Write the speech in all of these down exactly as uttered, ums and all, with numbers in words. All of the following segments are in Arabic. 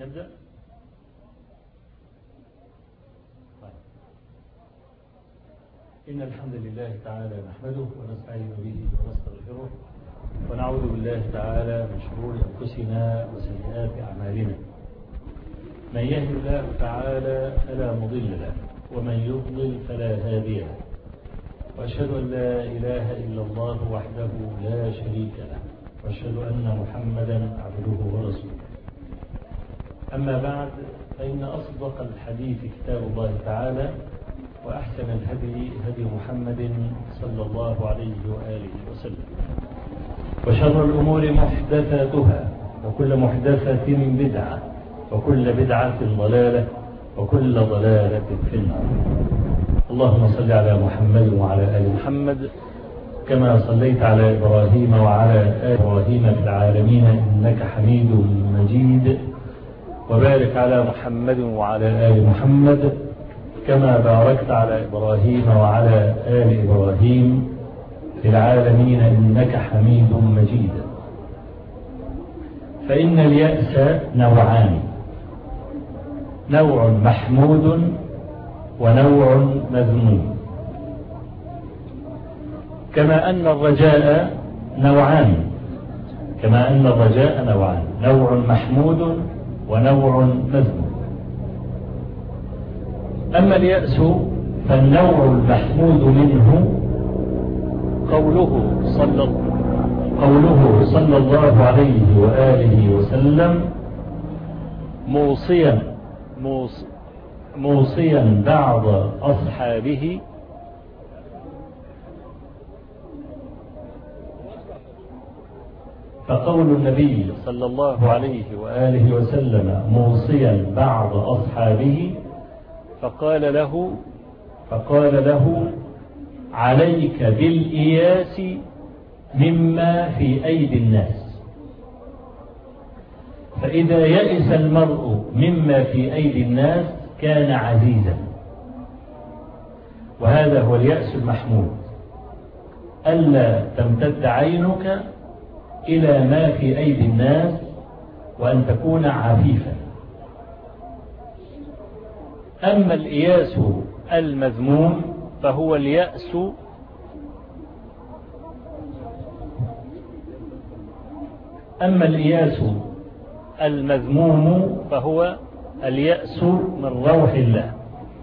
نبدأ. إن الحمد لله تعالى نحمده ونستعين به ونستغفره ونعوذ بالله تعالى من شرور أنفسنا وسيئات أعمالنا. من يهد الله تعالى فلا مضل له ومن يضلل فلا هادي له، وأشهد أن لا إله إلا الله وحده لا شريك له، وأشهد أن محمدا عبده ورسوله. أما بعد، فإن أصدق الحديث كتاب الله تعالى، وأحسن الهدي هدي محمد صلى الله عليه وآله وسلم، وشر الأمور محدثاتها، وكل محدثة بدعة، وكل بدعة ضلالة، وكل ضلالة في النار. اللهم صل على محمد وعلى آل محمد كما صليت على إبراهيم وعلى آل إبراهيم في العالمين إنك حميد مجيد، وبارك على محمد وعلى آل محمد كما باركت على إبراهيم وعلى آل إبراهيم في العالمين إنك حميد مجيد. فإن اليأس نوعان، نوع محمود ونوع مذموم، كما أن الرجاء نوعان كما أن الرجاء نوعان نوع محمود ونوع مذموم. أما اليأس فالنوع المحمود منه قوله صلى قوله صلى الله عليه وآله وسلم موصيا موصيا بعض أصحابه فقول النبي صلى الله عليه وآله وسلم موصيا بعض أصحابه فقال له فقال له عليك بالإياس مما في أيدي الناس، فإذا يئس المرء مما في أيدي الناس كان عزيزا. وهذا هو اليأس المحمود، ألا تمتد عينك إلى ما في أيدي الناس، وأن تكون عفيفا. أما الإياس المذموم فهو اليأس أما الإياس المذموم فهو اليأس من روح الله،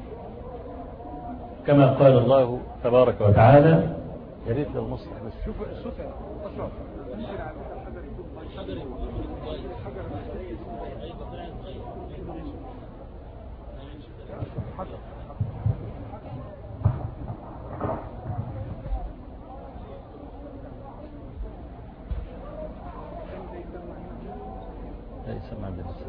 كما قال الله تبارك وتعالى. يا ريت للمصلح بس شوف الصوت أشرف. ليس ما درس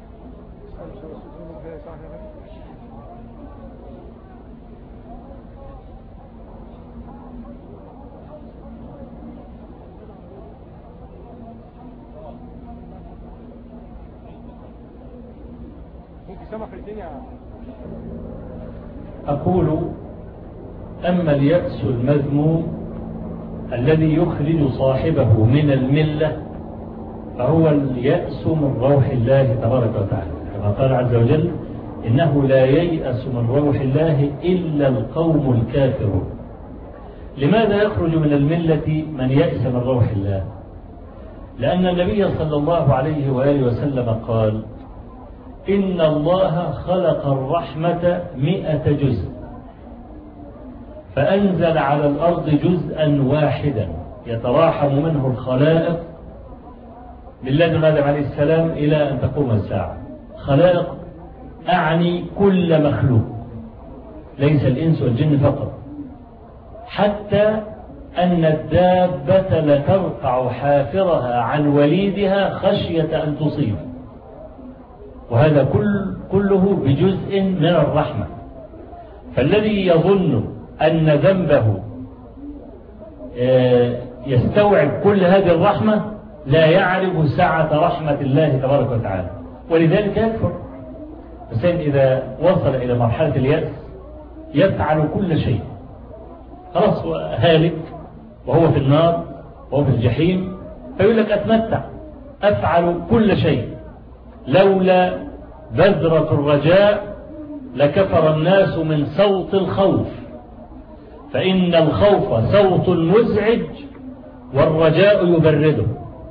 أقول أما اليأس المذموم الذي يخرج صاحبه من الملة فهو اليأس من روح الله تبارك وتعالى، كما قال عز وجل إنه لا ييأس من روح الله إلا القوم الكافرون. لماذا يخرج من الملة من يأس من روح الله؟ لأن النبي صلى الله عليه وآله وسلم قال إن الله خلق الرحمة مئة جزء فأنزل على الأرض جزءا واحدا يتراحم منه الخلائق من لدن آدم عليه السلام إلى أن تقوم الساعة. خلائق أعني كل مخلوق، ليس الإنس والجن فقط، حتى أن الدابة لترفع حافرها عن وليدها خشية أن تصيب، وهذا كل كله بجزء من الرحمة. فالذي يظن أن ذنبه يستوعب كل هذه الرحمة لا يعرف سعة رحمة الله تبارك وتعالى، ولذلك يكفر. بس إذا وصل إلى مرحلة اليأس يفعل كل شيء، خلاص هو هالك وهو في النار وهو في الجحيم، فيقول لك أتمتع، أفعل كل شيء. لولا بذرة الرجاء لكفر الناس من صوت الخوف، فإن الخوف صوت مزعج والرجاء يبرده،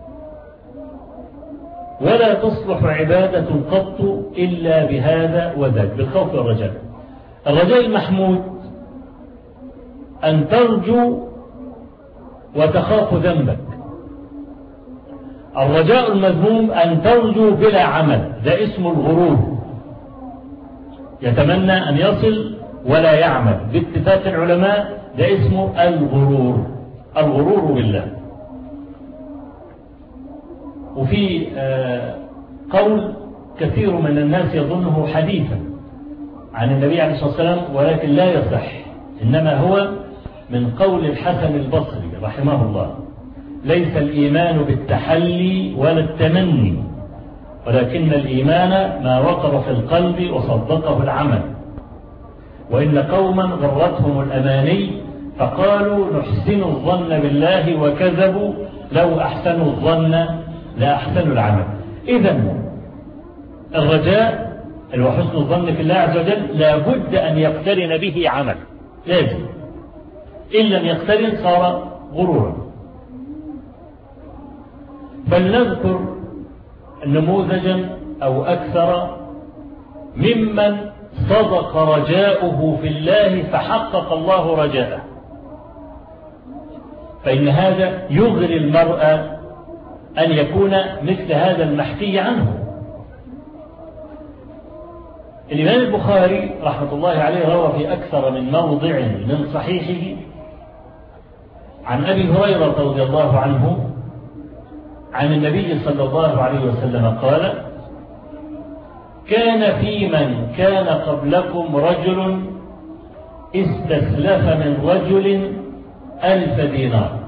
ولا تصلح عبادة قط إلا بهذا وذاك، بالخوف والرجاء. الرجاء المحمود أن ترجو وتخاف ذنبك، الرجاء المذموم أن ترجو بلا عمل، ده اسم الغرور، يتمنى أن يصل ولا يعمل، باتفاق العلماء ده اسمه الغرور، الغرور بالله. وفي قول كثير من الناس يظنه حديثا عن النبي عليه الصلاة والسلام ولكن لا يصح، إنما هو من قول الحسن البصري رحمه الله: ليس الإيمان بالتحلي ولا التمني، ولكن الإيمان ما وقر في القلب وصدقه العمل، وإن قوما غرتهم الأماني فقالوا نحسن الظن بالله وكذبوا لو أحسنوا الظن لا أحسنوا العمل. إذن الرجاء وحسن الظن في الله عز وجل لا بد أن يقترن به عمل، لازم، إن لم يقترن صار غرورا. فلنذكر نموذجا أو أكثر ممن صدق رجاؤه في الله فحقق الله رجاءه، فإن هذا يغري المرء أن يكون مثل هذا المحكي عنه. الإمام البخاري رحمة الله عليه روى في أكثر من موضع من صحيحه عن أبي هريرة رضي الله عنه عن النبي صلى الله عليه وسلم قال: كان في من كان قبلكم رجل استسلف من رجل ألف دينار،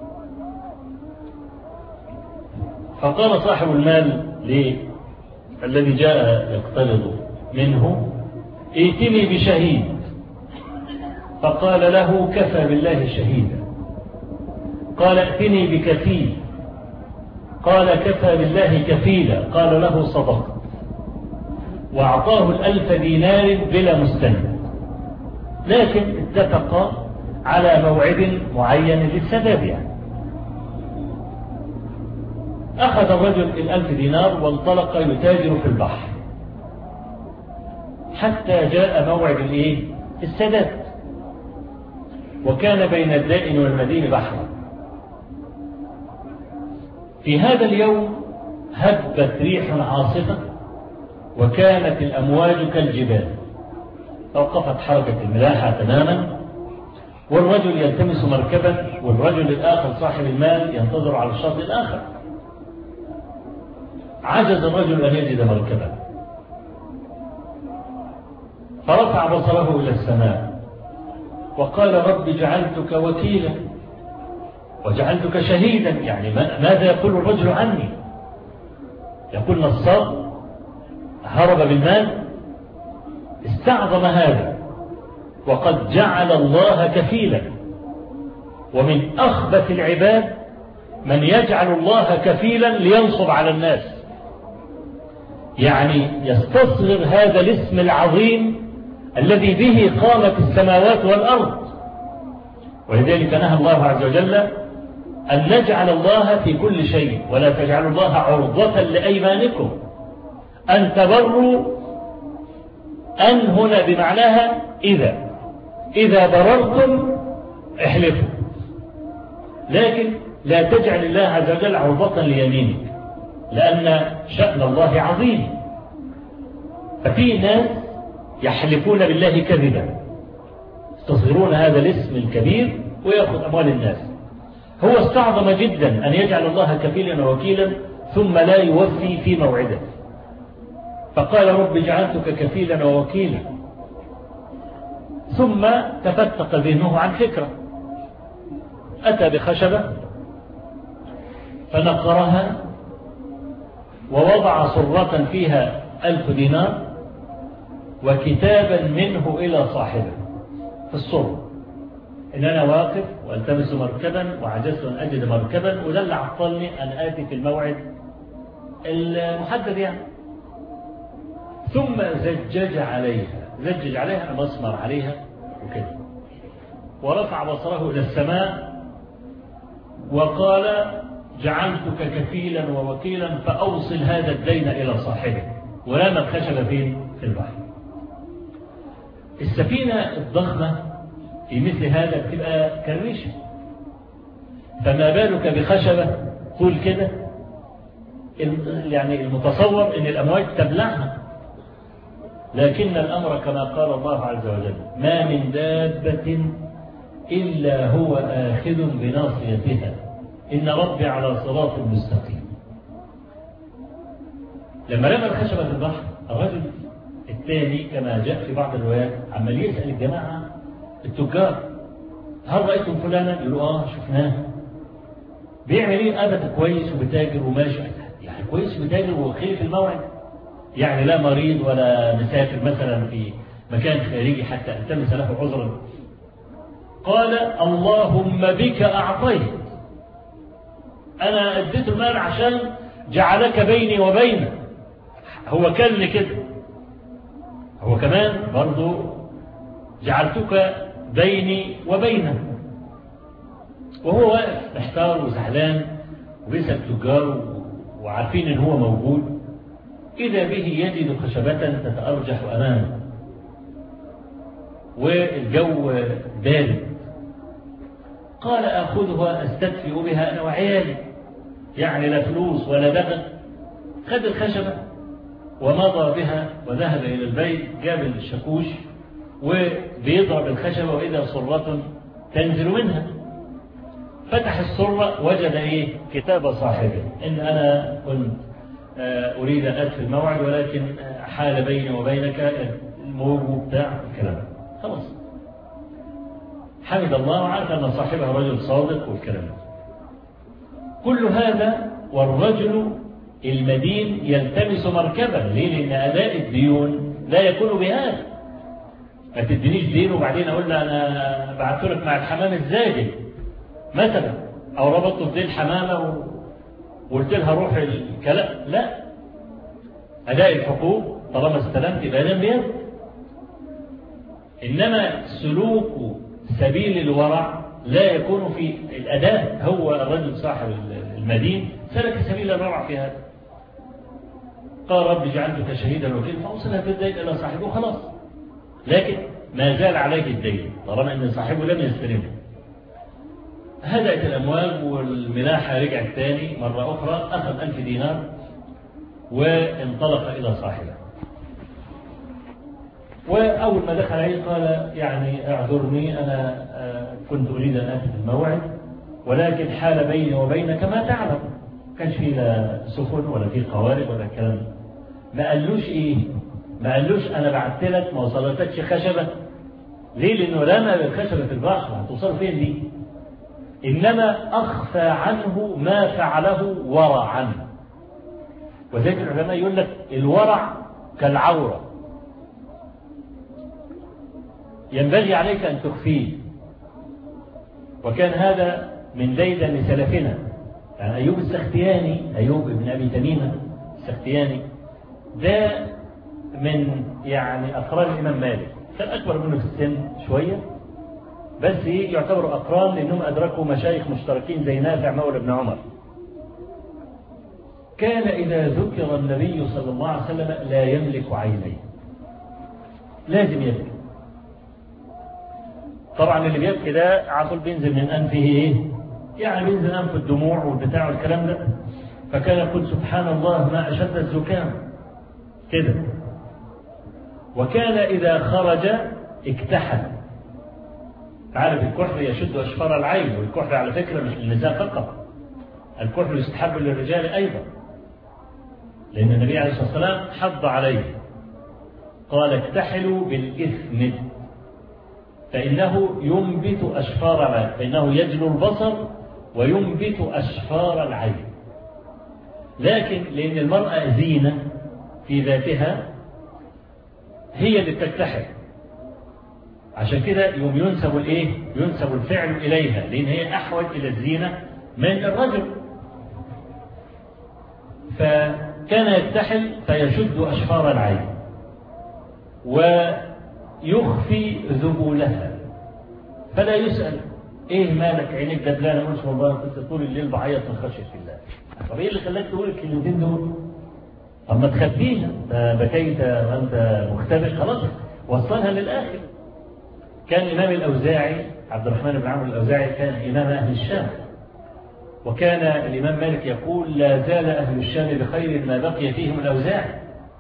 فقال صاحب المال الذي جاء يقترض منه: ائتني بشهيد. فقال له: كفى بالله شهيدا. قال: ائتني بكفيل. قال: كفى بالله كفيلا. قال له: صدقت. وأعطاه الألف دينار بلا مستند، لكن اتفق على موعد معين للسداد يعني. أخذ الرجل الألف دينار وانطلق يتاجر في البحر حتى جاء موعد الايه؟ السداد، وكان بين الدائن والمدين بحرا. في هذا اليوم هبت ريح عاصفة وكانت الأمواج كالجبال، توقفت حركة الملاحة تماما، والرجل يلتمس مركبا والرجل الآخر صاحب المال ينتظر على الشاطئ الآخر. عجز الرجل أن يجد مركبا، فرفع بصره إلى السماء وقال: رب جعلتك وكيلا وجعلتك شهيدا. يعني ماذا يقول الرجل عني؟ يقول نصاب هرب بالمال، استعظم هذا، وقد جعل الله كفيلا. ومن أخبث العباد من يجعل الله كفيلا لينصب على الناس، يعني يستصغر هذا الاسم العظيم الذي به قامت السماوات والأرض. ولذلك نهى الله عز وجل أن نجعل الله في كل شيء، ولا تجعلوا الله عرضة لأيمانكم أن تبروا. أن هنا بمعناها إذا إذا بررتم احلفوا، لكن لا تجعل الله عز وجل عرضة ليمينك، لأن شأن الله عظيم. ففي ناس يحلفون بالله كذبا، يستصغرون هذا الاسم الكبير ويأخذ أموال الناس. هو استعظم جدا أن يجعل الله كفيلا ووكيلا ثم لا يوفي في موعده، فقال: رب جعلتك كفيلا ووكيلا. ثم تفتق ذهنه عن فكرة، أتى بخشبة فنقرها ووضع صرة فيها ألف دينار وكتابا منه إلى صاحبه في الصرة: إن أنا واقف والتمس مركبا وعجزت أن أجد مركبا، وده اللي عطلني أن آتي في الموعد المحدد يعني. ثم زجج عليها، زجج عليها مسمر عليها وكده، ورفع بصره إلى السماء وقال جعلتك كفيلا ووكيلا فأوصل هذا الدين إلى صاحبه، ورمى الخشبة فين؟ في البحر. السفينة الضخمة في مثل هذا بتبقى كريشة، فما بالك بخشبة طول كده، يعني المتصور ان الأمواج تبلعها، لكن الأمر كما قال الله عز وجل ما من دابة إلا هو آخذ بناصيتها إن ربي على صراط مستقيم. لما رمى الخشبة في البحر، الرجل الثاني كما جاء في بعض الروايات عمال يسأل الجماعة التجار هل رأيتم فلانا؟ يقولوا آه شفناه. بيعمل إيه؟ أبدا كويس وبتاجر وماشي. يعني كويس وبتاجر وخير في الموعد، يعني لا مريض ولا مسافر مثلا في مكان خارجي حتى التمس له عذرا. قال اللهم بك أعطيت، أنا أديت المال عشان جعلك بيني وبينه. هو كان كده، هو كمان برضو جعلتك بيني وبينه، وهو واقف محتار وزعلان وبيسأل التجار وعارفين ان هو موجود، إذا به يجد خشبة تتأرجح أمامه والجو بارد. قال أخذها أستدفئ بها أنا وعيالي، يعني لا فلوس ولا دخل. خد الخشبة ومضى بها وذهب إلى البيت، جاب الشاكوش وبيضرب الخشبة وإذا صرة تنزل منها. فتح السرة وجد إيه؟ كتاب صاحبه، إن أنا كنت أريد أن أدخل الموعد ولكن حال بيني وبينك الموج بتاع الكلام. خلاص حمد الله وعرف أن صاحبه رجل صادق والكلام. كل هذا والرجل المدين يلتمس مركبا. ليه؟ لأن أداء الديون لا يكون بهذا. ما تدينيش دين وبعدين أقول له أنا بعت لك مع الحمام الزاجل مثلا، أو ربطته بدين حمامة وقلت لها روح الكلام. لا، أداء الحقوق طالما استلمت يبقى ده بيد. إنما سلوك سبيل الورع لا يكون في الأداء. هو الرجل صاحب المدين سلك سبيل الورع في هذا. قال رب جعلتك شهيدا وكيلا فأوصلها بالدين إلى صاحبه خلاص، لكن ما زال عليه الدين طالما أن صاحبه لم يستلمه. هدأت الأمواج والملاحة رجعت ثاني مرة أخرى، أخذ ألف دينار وانطلق إلى صاحبه. وأول ما دخل عليه قال يعني اعذرني أنا كنت أريد أن آتي في الموعد ولكن حال بيني وبينك ما تعلم، كانش فيه لا سفن ولا فيه قوارب ولا الكلام. ما قالوش إيه؟ ما قالوش أنا بعت لك ما وصلتكش خشبة. ليه؟ لأنه رمى بالخشبة في البحر، هتوصل فين دي؟ إنما أخفى عنه ما فعله ورعا. وذلك العلماء يقول لك الورع كالعورة، ينبغي عليك أن تخفيه. وكان هذا من ديدن سلفنا، يعني أيوب السختياني، أيوب بن أبي تميمة السختياني ده من يعني أقران الإمام مالك، كان أكبر منه في السن شوية بس يعتبروا أقران لأنهم أدركوا مشايخ مشتركين زي نافع مولى ابن عمر. كان إذا ذكر النبي صلى الله عليه وسلم لا يملك عينيه، لازم يبكي. طبعا اللي بيبكي ده عقل بينزل من أنفه إيه؟ يعني بينزل أنف الدموع والبتاع والكلام ده. فكان يقول سبحان الله ما أشد الزكام كده. وكان إذا خرج اكتحل. عارف الكحل يشد أشفار العين، والكحل على فكرة مش للنساء فقط، الكحل يستحب للرجال أيضا، لأن النبي عليه الصلاة والسلام حض عليه قال اكتحلوا بالإثم فإنه ينبت أشفار العين، فإنه يجلو البصر وينبت أشفار العين. لكن لأن المرأة زينة في ذاتها هي اللي بتكتحل، عشان كده يوم ينسب الايه؟ ينسب الفعل اليها، لان هي احوج الى الزينه من الرجل. فكان يكتحل فيشد اشفار العين، ويخفي ذبولها فلا يسأل ايه مالك عينيك دبلانه؟ مش والله كنت طول الليل بعيط من خشيه الله. طب ايه اللي خلاك تقول الكلمتين دول؟ طب ما تخبيها، بكيت وانت مختبئ، خلاص وصلها للاخر. كان امام الاوزاعي عبد الرحمن بن عمرو الاوزاعي كان امام اهل الشام، وكان الامام مالك يقول لا زال اهل الشام بخير ما بقي فيهم الاوزاعي.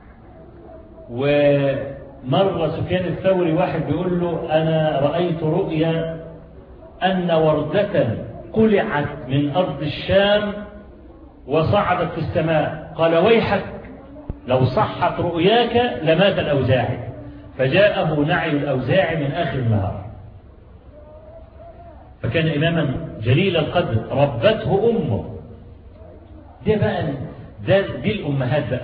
ومره سفيان الثوري واحد بيقول له انا رايت رؤيا أن وردة قلعت من أرض الشام وصعدت في السماء، قال ويحك لو صحت رؤياك لمات الأوزاعي. فجاءه نعي الأوزاعي من آخر النهار. فكان إماما جليل القدر ربته أمه. دي بقى ده دي الأمهات بقى.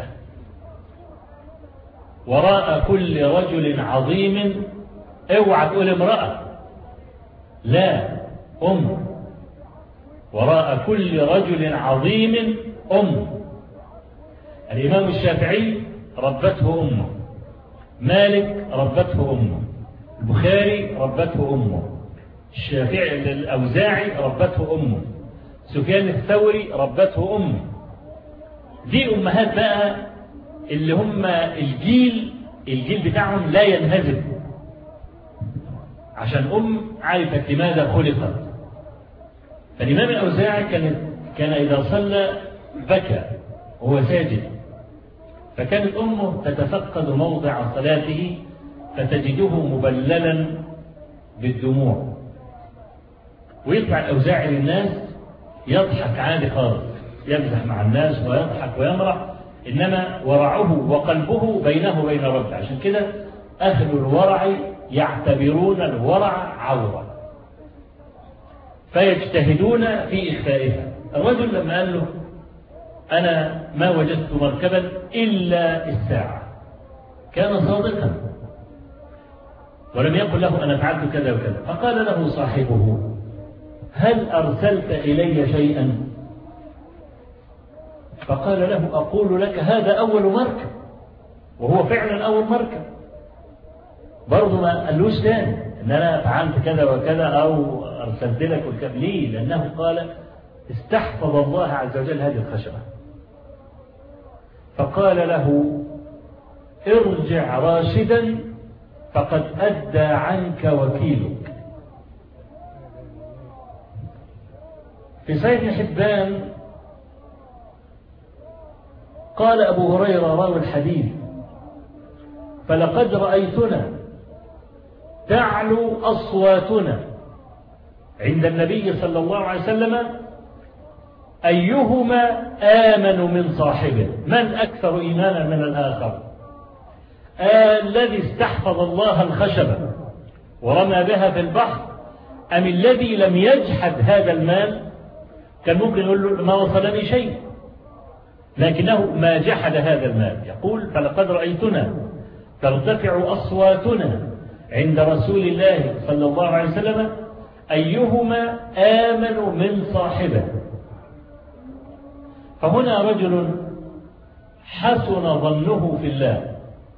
وراء كل رجل عظيم، اوعى تقول امرأة، لا، أم. وراء كل رجل عظيم أم. الإمام الشافعي ربته أمه، مالك ربته أمه، البخاري ربته أمه، الشافعي الأوزاعي ربته أمه، سفيان الثوري ربته أمه. دي أمهات بقى اللي هم الجيل الجيل بتاعهم لا ينهزم، عشان أم عرفت لماذا خلقت. فالإمام الأوزاعي كان كان إذا صلى بكى وهو ساجد، فكانت أمه تتفقد موضع صلاته فتجده مبللا بالدموع، ويطلع الأوزاعي للناس يضحك عادي خالص، يمزح مع الناس ويضحك ويمرح، إنما ورعه وقلبه بينه وبين ربه. عشان كده أهل الورع يعتبرون الورع عورة فيجتهدون في إخفائها. الرجل لما قال له أنا ما وجدت مركبا إلا الساعة كان صادقا، ولم يقل له أنا فعلت كذا وكذا. فقال له صاحبه هل أرسلت إلي شيئا؟ فقال له أقول لك هذا أول مركب، وهو فعلا أول مركب. برضه ما قالوش تاني ان انا فعلت كذا وكذا او ارسلت لك والكلام. ليه؟ لانه قال استحفظ الله عز وجل هذه الخشبه. فقال له ارجع راشدا فقد ادى عنك وكيلك. في صحيح ابن حبان قال ابو هريره راوي الحديث فلقد رايتنا تعلو أصواتنا عند النبي صلى الله عليه وسلم أيهما آمن من صاحبه، من أكثر إيمانا من الآخر، آه الذي استحفظ الله الخشبة ورمى بها في البحر أم الذي لم يجحد هذا المال؟ كان ممكن يقول له ما وصلني شيء، لكنه ما جحد هذا المال. يقول فلقد رأيتنا ترتفع أصواتنا عند رسول الله صلى الله عليه وسلم أيهما آمن من صاحبه. فهنا رجل حسن ظنه في الله،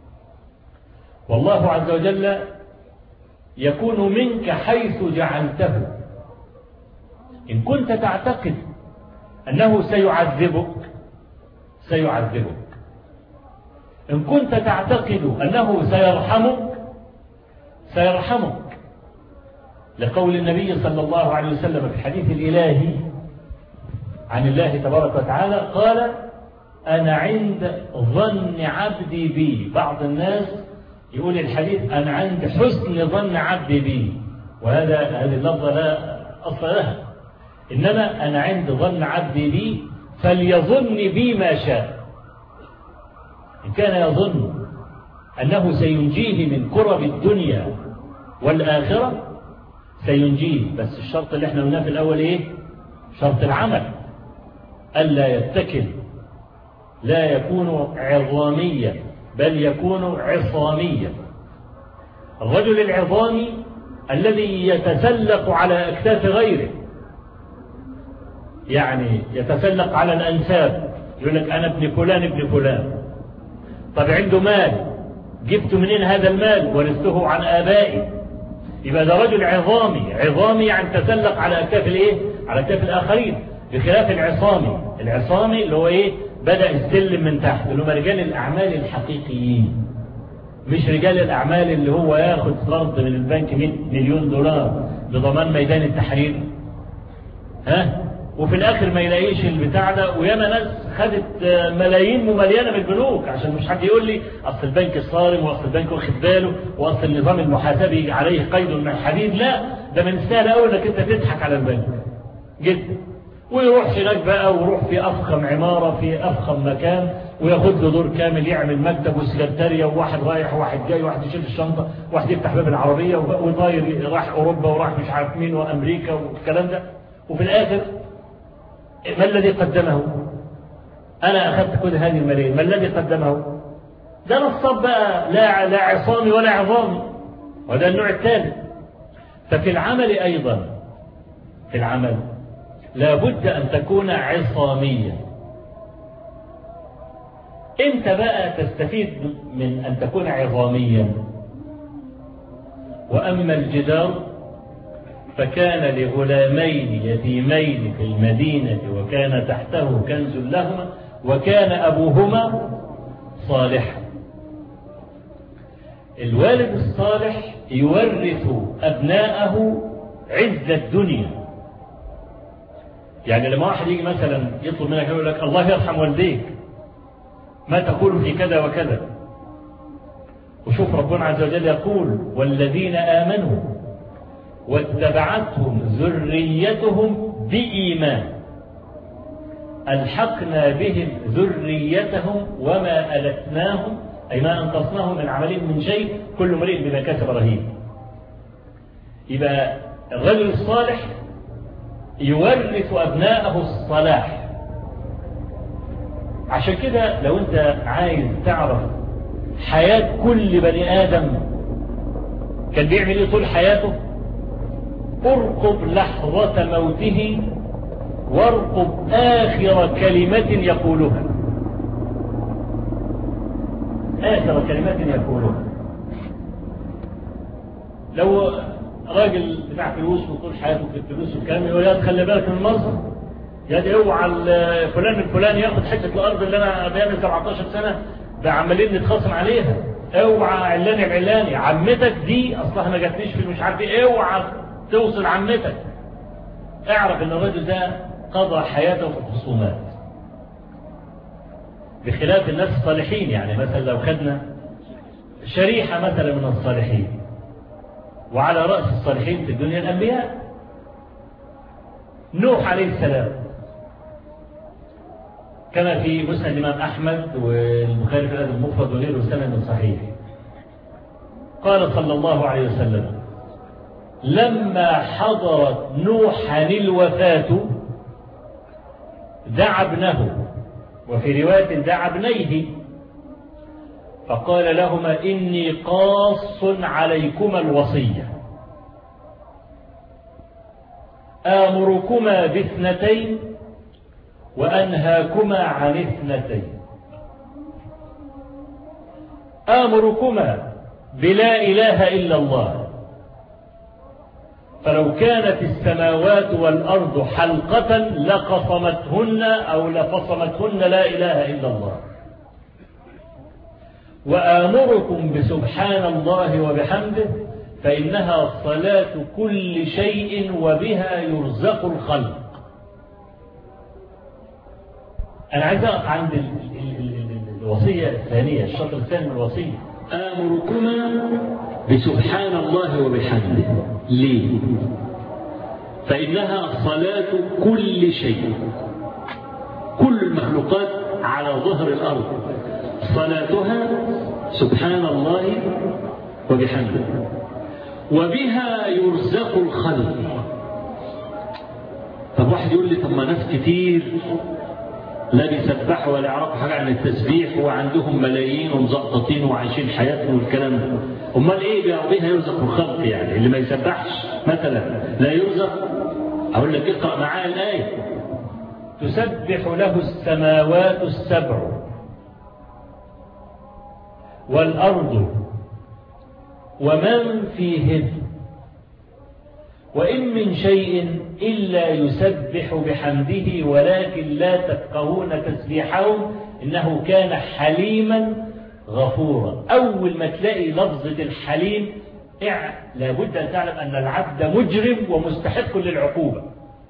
والله عز وجل يكون منك حيث جعلته. إن كنت تعتقد أنه سيعذبك سيعذبك، إن كنت تعتقد أنه سيرحمك سيرحمك، لقول النبي صلى الله عليه وسلم في الحديث الإلهي عن الله تبارك وتعالى قال أنا عند ظن عبدي بي. بعض الناس يقول الحديث أنا عند حسن ظن عبدي بي، وهذا هذه اللفظة لا أصل لها، إنما أنا عند ظن عبدي بي فليظن بي ما شاء. إن كان يظن أنه سينجيه من كرب الدنيا والآخرة سينجيه، بس الشرط اللي احنا قلناه في الأول إيه؟ شرط العمل، ألا يتكل، لا يكون عظاميا بل يكون عصاميا. الرجل العظامي الذي يتسلق على أكتاف غيره، يعني يتسلق على الأنساب، يقول لك أنا ابن فلان ابن فلان. طب عنده مال جبت منين هذا المال؟ ورثته عن آبائي. يبقى ده رجل عظامي. عظامي يعني تسلق على أكتاف الإيه؟ على أكتاف الآخرين، بخلاف العصامي. العصامي اللي هو إيه؟ بدأ السلم من تحت، اللي هم رجال الأعمال الحقيقيين، مش رجال الأعمال اللي هو ياخد قرض من البنك مئة مليون دولار بضمان ميدان التحرير، ها؟ وفي الآخر ما يلاقيش البتاع ده. وياما ناس خدت ملايين ممليانة من البنوك، عشان مش حد يقول لي أصل البنك صارم، وأصل البنك واخد باله، وأصل النظام المحاسبي عليه قيد من الحديد. لا، ده من السهل أوي إنك أنت تضحك على البنك جدا، ويروح هناك بقى، ويروح في أفخم عمارة في أفخم مكان، وياخد له دور كامل، يعمل مكتب وسكرتارية، وواحد رايح وواحد جاي، وواحد يشيل الشنطة، وواحد يفتح باب العربية، وطاير راح أوروبا وراح مش عارف مين وأمريكا والكلام ده. وفي الآخر ما الذي قدمه؟ أنا أخذت كل هذه الملايين، ما الذي قدمه؟ ده نصاب بقى، لا لا عصامي ولا عظامي، وده النوع الثالث. ففي العمل أيضا، في العمل لابد أن تكون عصاميا. أنت بقى تستفيد من أن تكون عظاميا. وأما الجدار فكان لغلامين يتيمين في المدينة وكان تحته كنز لهما وكان أبوهما صالحا. الوالد الصالح يورث أبناءه عز الدنيا. يعني لما واحد يجي مثلا يطلب منك يقول لك الله يرحم والديك، ما تقول في كذا وكذا؟ وشوف ربنا عز وجل يقول والذين آمنوا واتبعتهم ذريتهم بإيمان ألحقنا بهم ذريتهم وما ألتناهم، أي ما أنقصناهم من عملهم من شيء، كل امرئ بما كسب رهين. يبقى الرجل الصالح يورث أبناءه الصلاح. عشان كده لو أنت عايز تعرف حياة كل بني آدم كان بيعمل إيه طول حياته، ارقب لحظة موته وارقب آخر كلمة يقولها. آخر كلمة يقولها. لو راجل بتاع فلوس وطول حياته في الفلوس والكلام، يقول يا خلي بالك من المنظر، يا دي اوعى فلان الفلاني ياخد حته الارض اللي انا بقالي سبعتاشر سنه ده عمالين نتخاصم عليها، اوعى علاني بعلاني، عمتك دي اصلها ما جاتليش في مش عارف ايه، اوعى توصل عمتك. اعرف ان الرجل ده قضى حياته في الخصومات، بخلاف الناس الصالحين. يعني مثلا لو خدنا شريحه مثلا من الصالحين، وعلى رأس الصالحين في الدنيا الأنبياء. نوح عليه السلام كما في مسند الإمام أحمد والبخاري في الأدب المفرد وغيره سند صحيح، قال صلى الله عليه وسلم لما حضرت نوحا الوفاة دعا ابنه، وفي رواية دعا ابنيه، فقال لهما إني قاص عليكما الوصية، آمركما باثنتين وأنهاكما عن اثنتين. آمركما بلا إله إلا الله، فلو كانت السماوات والأرض حلقة لقصمتهن أو لفصمتهن لا إله إلا الله. وآمركم بسبحان الله وبحمده فإنها صلاة كل شيء وبها يرزق الخلق. أنا عايز أقف عند الوصية الثانية، الشطر الثاني من الوصية، آمركما بسبحان الله وبحمده. ليه؟ فإنها صلاة كل شيء، كل المخلوقات على ظهر الأرض صلاتها سبحان الله وبحمده، وبها يرزق الخلق. طب واحد يقول لي طب ما ناس كتير لا بيسبحوا ولا يعرفوا حاجة عن التسبيح وعندهم ملايين ومزقطين وعايشين حياتهم والكلام ده، امال ايه بها يرزق الخلق؟ يعني اللي ما يسبحش مثلا لا يرزق؟ اقول لك اقرأ معايا الآية، تسبح له السماوات السبع والأرض ومن فيهن وإن من شيء إلا يسبح بحمده ولكن لا تفقهون تسبيحهم إنه كان حليما غفورا. أول ما تلاقي لفظة الحليم لابد أن تعلم أن العبد مجرم ومستحق للعقوبة،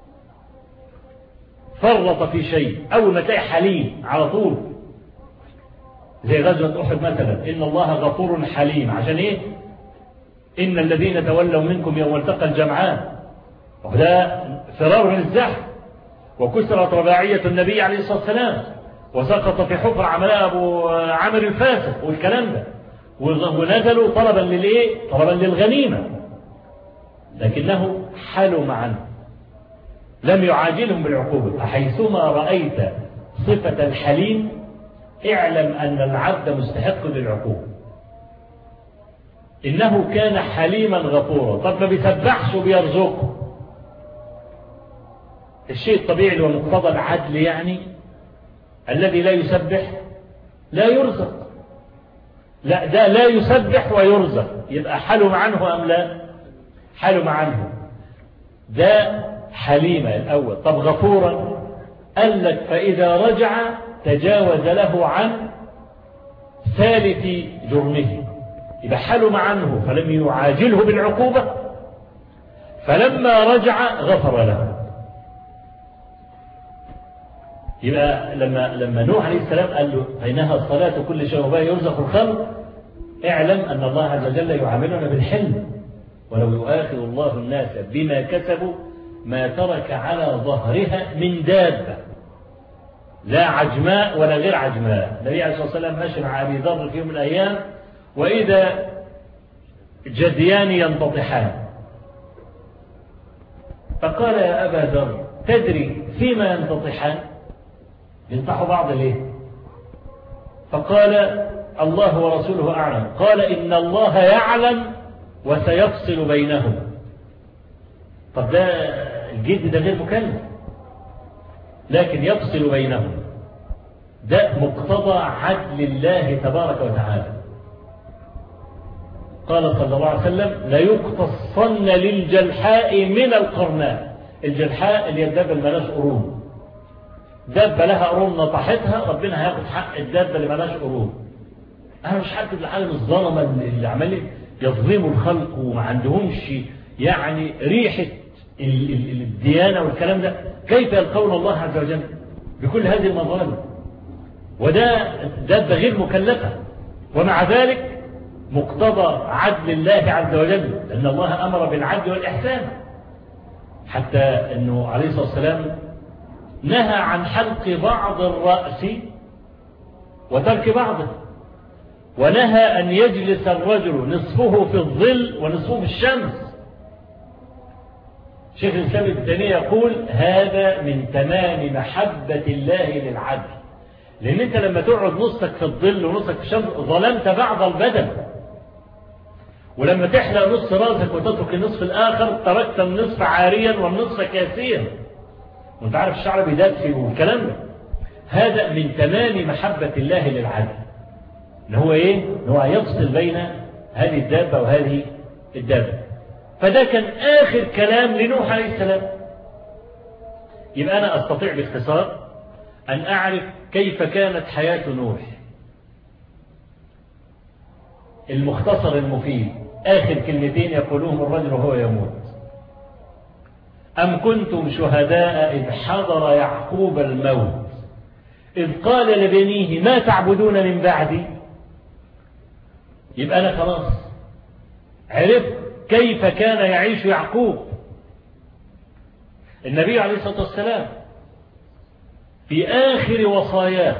فرط في شيء. أول ما تلاقي حليم على طول، زي غزوة أحد مثلا، إن الله غفور حليم. عشان إيه؟ إن الذين تولوا منكم يوم التقى الجمعان، وده فرار من الزحف، وكسرت رباعية النبي عليه الصلاة والسلام، وسقط في حفر عملاء أبو عامر الفاسق والكلام ده، ونزلوا طلبا للإيه؟ طلبا للغنيمة، لكنه حلم عنه، لم يعاجلهم بالعقوبة. حيثما رأيت صفة الحليم اعلم أن العبد مستحق للعقوبة. إنه كان حليما غفورا. طب ما بيسبحش وبيرزقه، الشيء الطبيعي اللي هو مقتضى العدل، يعني الذي لا يسبح لا يرزق. لا، ده لا يسبح ويرزق، يبقى حلم عنه أم لا؟ حلم عنه. ده حليما الأول. طب غفورا، قال لك فإذا رجع تجاوز له عن ثالث جرمه، يبقى حلم عنه فلم يعاجله بالعقوبة، فلما رجع غفر له. يبقى لما لما نوح عليه السلام قال له فإنها الصلاة كل شيء وبها يرزق الخلق، اعلم أن الله عز وجل يعاملنا بالحلم. ولو يؤاخذ الله الناس بما كسبوا ما ترك على ظهرها من دابة، لا عجماء ولا غير عجماء. النبي عليه الصلاة والسلام ماشي مع أبي ذر في يوم من الأيام، وإذا جديان ينتطحان، فقال يا أبا ذر تدري فيما ينتطحان؟ ينطحوا بعض ليه؟ فقال الله ورسوله أعلم. قال إن الله يعلم وسيفصل بينهم. طب ده الجد ده غير مكلف، لكن يفصل بينهم، ده مقتضى عدل الله تبارك وتعالى. قال صلى الله عليه وسلم ليقتصن للجلحاء من القرناء. الجلحاء اللي الدابة اللي ملاش قرون، دابة لها قرون نطحتها، ربنا هياخد حق الدابة اللي ملاش قرون. أنا مش حاسس بالعالم الظلمة اللي عمالين يظلموا الخلق وما عندهمش يعني ريحة الديانة والكلام ده. كيف يلقون الله عز وجل بكل هذه المظالم؟ وده دابة غير مكلفة، ومع ذلك مقتضى عدل الله عز وجل، لأن الله أمر بالعدل والإحسان، حتى أنه عليه الصلاة والسلام نهى عن حلق بعض الرأس وترك بعضه، ونهى أن يجلس الرجل نصفه في الظل ونصفه في الشمس. شيخ الإسلام ابن تيمية يقول هذا من تمام محبة الله للعدل، لأن أنت لما تقعد نصك في الظل ونصك في الشمس ظلمت بعض البدن، ولما تحلق نص راسك وتترك النصف الآخر تركت النصف عاريا والنصف كاسيا، وانت عارف الشعر بيدفي والكلام ده. هذا من تمام محبة الله للعدل، ان هو ايه؟ ان هو يفصل بين هذه الدابة وهذه الدابة. فده كان آخر كلام لنوح عليه السلام. يبقى أنا أستطيع باختصار أن أعرف كيف كانت حياة نوح. المختصر المفيد، آخر كلمتين يقولوهم الرجل وهو يموت: أم كنتم شهداء إذ حضر يعقوب الموت إذ قال لبنيه ما تعبدون من بعدي. يبقى أنا خلاص عرفت كيف كان يعيش يعقوب. النبي عليه الصلاة والسلام في آخر وصاياه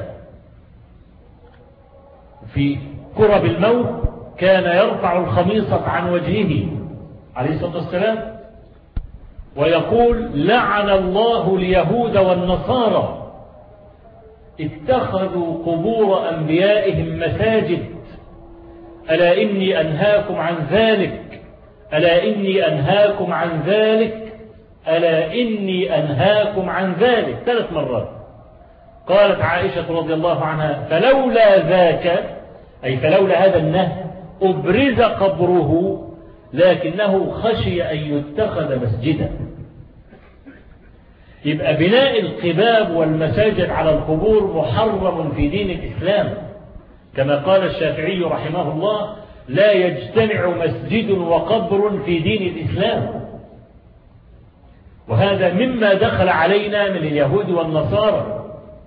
في قرب الموت كان يرفع الخميصة عن وجهه عليه الصلاة والسلام ويقول: لعن الله اليهود والنصارى اتخذوا قبور أنبيائهم مساجد ألا إني أنهاكم عن ذلك ألا إني أنهاكم عن ذلك ألا إني أنهاكم عن ذلك ثلاث مرات. قالت عائشة رضي الله عنها: فلولا ذاك أي فلولا هذا النهي أبرز قبره لكنه خشي أن يتخذ مسجدا. يبقى بناء القباب والمساجد على القبور محرم في دين الإسلام، كما قال الشافعي رحمه الله: لا يجتمع مسجد وقبر في دين الإسلام. وهذا مما دخل علينا من اليهود والنصارى،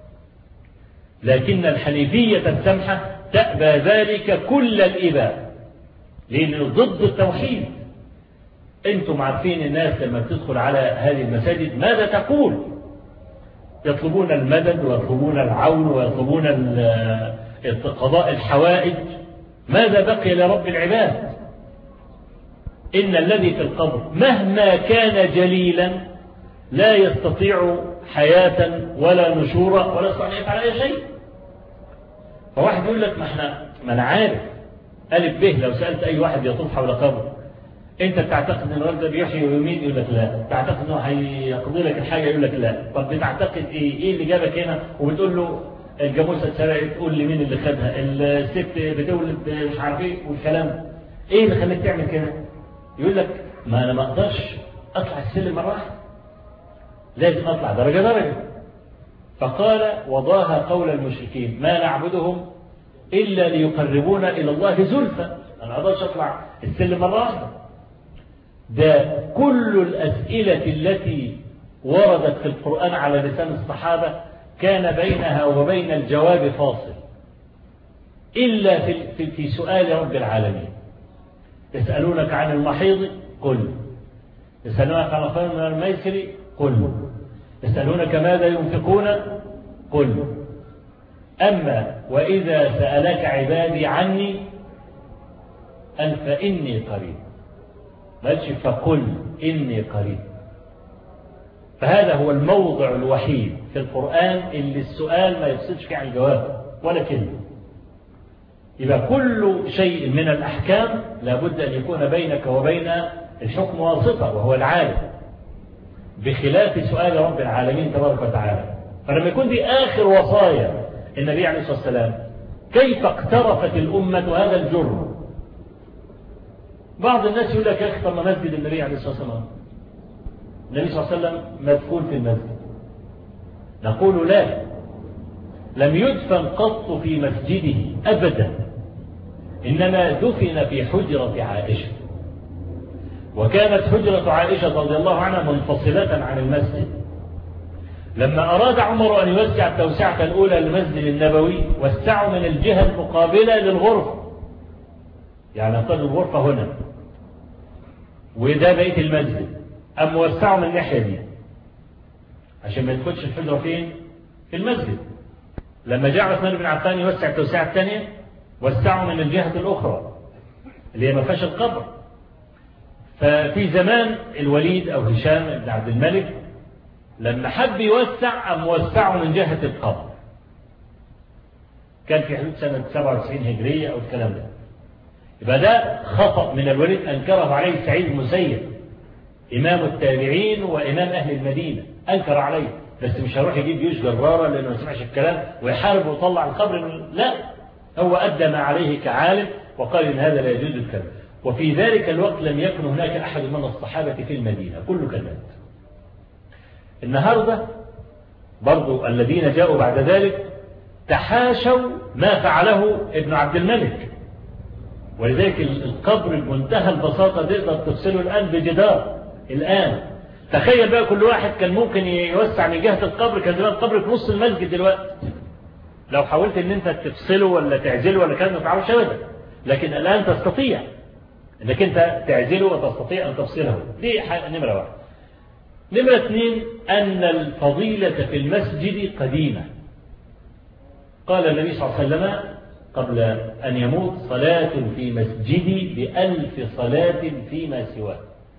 لكن الحنيفية السمحة تأبى ذلك كل الإباء، لأنه ضد التوحيد. أنتم عارفين الناس لما تدخل على هذه المساجد ماذا تقول؟ يطلبون المدد ويطلبون العون ويطلبون قضاء الحوائج. ماذا بقي لرب العباد؟ إن الذي في القبر مهما كان جليلا لا يستطيع حياة ولا نشورا ولا يستطيع أن يفعل أي شيء. فواحد يقول لك: ما احنا ما أنا عارف ألف به. لو سألت أي واحد يطوف حول قبر: أنت تعتقد أن الراجل ده بيحيي ويميت؟ يقول لك لا. تعتقد أنه هيقضي لك الحاجة؟ يقول لك لا. طب بتعتقد إيه؟ إيه اللي جابك هنا؟ وبتقول له الجاموسة اتسرقت، تقول لي مين اللي خدها، الست بتولد مش عارف إيه والكلام. إيه اللي خليك تعمل كده؟ يقول لك: ما أنا ما أقدرش أطلع السلم مرة واحدة، لازم أطلع درجة درجة. فقال: وضاها قول المشركين: ما نعبدهم إلا ليقربونا إلى الله زلفى. أنا ما أقدرش أطلع السلم مرة واحدة. ده كل الأسئلة التي وردت في القرآن على لسان الصحابة كان بينها وبين الجواب فاصل، إلا في, في, في سؤال رب العالمين. يسألونك عن المحيض قل، يسألونك عن الخمر من الميسر قل، يسألونك ماذا ينفقون قل. أما وإذا سألك عبادي عني أن فإني قريب، مالش فقل إني قريب. فهذا هو الموضع الوحيد في القرآن اللي السؤال ما يفصلش فيه عن الجواب ولا كلمة. يبقى كل شيء من الأحكام لابد أن يكون بينك وبين الحكم واسطة وهو العالم، بخلاف سؤال رب العالمين تبارك وتعالى. فلما يكون دي آخر وصايا النبي عليه الصلاة والسلام، كيف اقترفت الأمة هذا الجرم؟ بعض الناس يقول لك: يا أخي طب ما مسجد النبي عليه الصلاة والسلام، النبي صلى الله عليه وسلم مدفون في المسجد. نقول: لا، لم يدفن قط في مسجده أبدا، إنما دفن في حجرة عائشة. وكانت حجرة عائشة رضي الله عنها منفصلة عن المسجد. لما أراد عمر أن يوسع التوسعة الأولى للمسجد النبوي وسعوا من الجهة المقابلة للغرفة، يعني اختار الغرفة هنا وده بقية المسجد، أم وسعوا من الناحية دي عشان ما يدخلش الحجرة فين؟ في المسجد. لما جاء عثمان بن عفان يوسع التوسعة الثانية وسعوا من الجهة الأخرى اللي هي ما فيهاش القبر. ففي زمان الوليد أو هشام بن عبد الملك لما حب يوسع أم وسعوا من جهة القبر، كان في حدود سنة سبعة وتسعين هجرية أو الكلام ده. يبقى ده خطأ من الوليد أنكره عليه سعيد المسيب إمام التابعين وإمام أهل المدينة، أنكر عليه. بس مش هروح يجيب جيوش جرارة لأنه ما سمعش الكلام ويحارب ويطلع القبر، لا، هو أدى ما عليه كعالم وقال إن هذا لا يجوز الكلام. وفي ذلك الوقت لم يكن هناك أحد من الصحابة في المدينة، كله كان مات. النهاردة برضو الذين جاءوا بعد ذلك تحاشوا ما فعله ابن عبد الملك، ولذلك القبر بمنتهى البساطة تقدر تفصله الآن بجدار. الآن تخيل بقى كل واحد كان ممكن يوسع من جهة القبر، كان زمان القبر في نص المسجد دلوقتي، لو حاولت ان انت تفصله ولا تعزله ولا كان ما تعرفش ابدا، لكن الآن تستطيع انك انت تعزله وتستطيع ان تفصله. دي نمرة واحد. نمرة اثنين، أن الفضيلة في المسجد قديمة. قال النبي صلى الله عليه وسلم قبل أن يموت: صلاة في مسجدي بألف صلاة فيما سواه.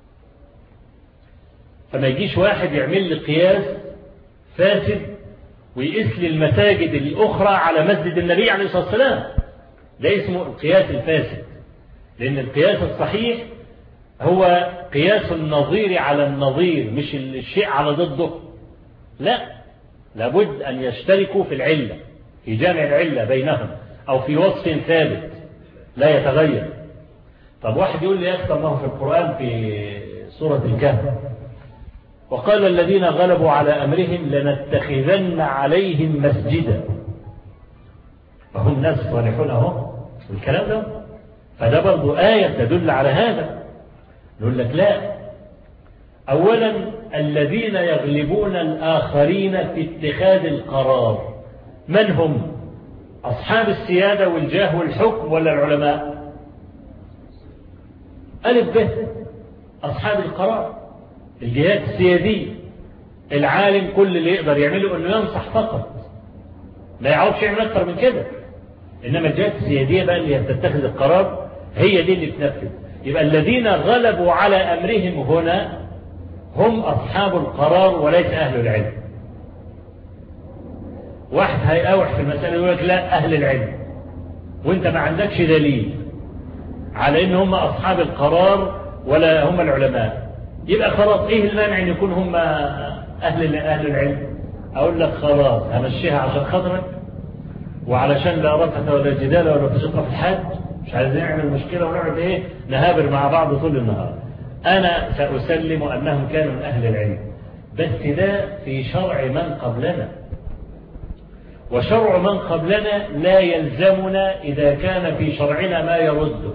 فما يجيش واحد يعمل لي قياس فاسد ويقيس لي المساجد الأخرى على مسجد النبي عليه الصلاة والسلام. ده اسمه القياس الفاسد، لأن القياس الصحيح هو قياس النظير على النظير، مش الشيء على ضده. لا، لابد أن يشتركوا في العلة، في جامع العلة بينهم. أو في وصف ثابت لا يتغير. طب واحد يقول لي يا الله في القرآن في سورة الكهف وقال الذين غلبوا على أمرهم لنتخذن عليهم مسجدا، فهم ناس صالحون اهو الكلام ده، فده برضو آية تدل على هذا. نقول لك لا، أولا الذين يغلبون الآخرين في اتخاذ القرار من هم؟ أصحاب السيادة والجاه والحكم ولا العلماء؟ ألف به أصحاب القرار، الجهات السيادية، العالم كل اللي يقدر يعمله أنه ينصح فقط، ما يعرفش يعمل أكثر من كده. إنما الجهات السيادية بقى اللي تتخذ القرار هي دي اللي بتنفذ. يبقى الذين غلبوا على أمرهم هنا هم أصحاب القرار وليس أهل العلم. واحد هيقاوح في المسألة يقول لك لا أهل العلم، وانت ما عندكش دليل على ان هم أصحاب القرار ولا هم العلماء، يبقى خلاص ايه المانع ان يكون هم أهل أهل العلم؟ أقول لك خلاص همشيها عشان خاطرك وعلشان لا رفث ولا جدال ولا فسوق في الحج، مش عايزين نعمل مشكلة ونقعد ايه نهابر مع بعض طول النهار. أنا سأسلم أنهم كانوا من أهل العلم، بس ده في شرع من قبلنا، وشرع من قبلنا لا يلزمنا إذا كان في شرعنا ما يرده.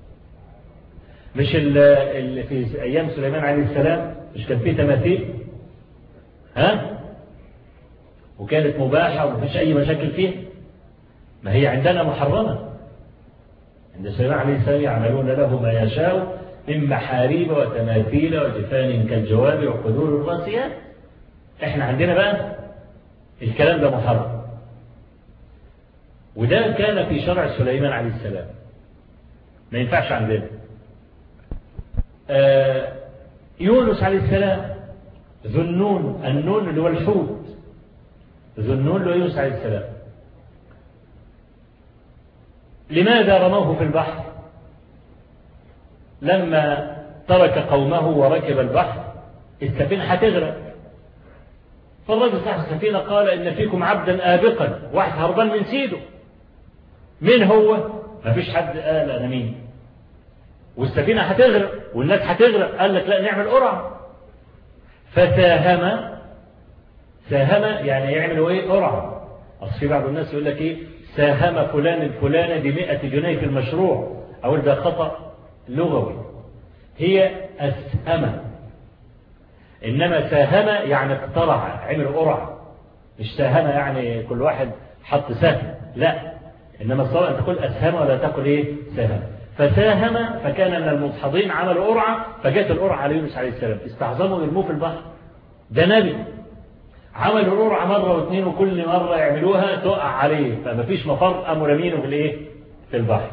مش اللي في أيام سليمان عليه السلام مش كان فيه تماثيل ها وكانت مباحة ومفيش أي مشاكل فيها؟ ما هي عندنا محرمة. عند سليمان عليه السلام يعملون له ما يشاء من محاريب وتماثيل وجفان كالجواب وقدور الراسيات. احنا عندنا بقى الكلام ده محرم، وده كان في شرع سليمان عليه السلام، ما ينفعش عندنا. آه يونس عليه السلام ذو النون، النون اللي هو الحوت، ذو النون اللي هو يونس عليه السلام، لماذا رموه في البحر؟ لما ترك قومه وركب البحر السفينة هتغرق، فالرجل صاحب السفينة قال إن فيكم عبدا آبقا، واحد هربان من سيده. من هو؟ ما فيش حد قال أنا مين، والسفينة هتغرق والناس هتغرق. قال لك لا نعمل قرعة، فساهم. ساهم يعني يعملوا ايه؟ قرعة. أصل في بعض الناس يقول لك ايه ساهم فلان الفلانة بمئة جنيه في المشروع، أقول ده خطأ لغوي، هي أسهم، إنما ساهم يعني اقترع، عمل قرعة. مش ساهم يعني كل واحد حط سهم، لا، إنما الصواب أن تقول أسهم ولا تقول إيه ساهم. فساهم فكان من المدحضين، عملوا قرعة، فجاءت القرعة على يونس عليه السلام، استعظموا يرموه في البحر، ده نبي. عملوا القرعة مرة واثنين وكل مرة يعملوها تقع عليه، فما فيش مفر، قاموا رامينه في الايه؟ في البحر.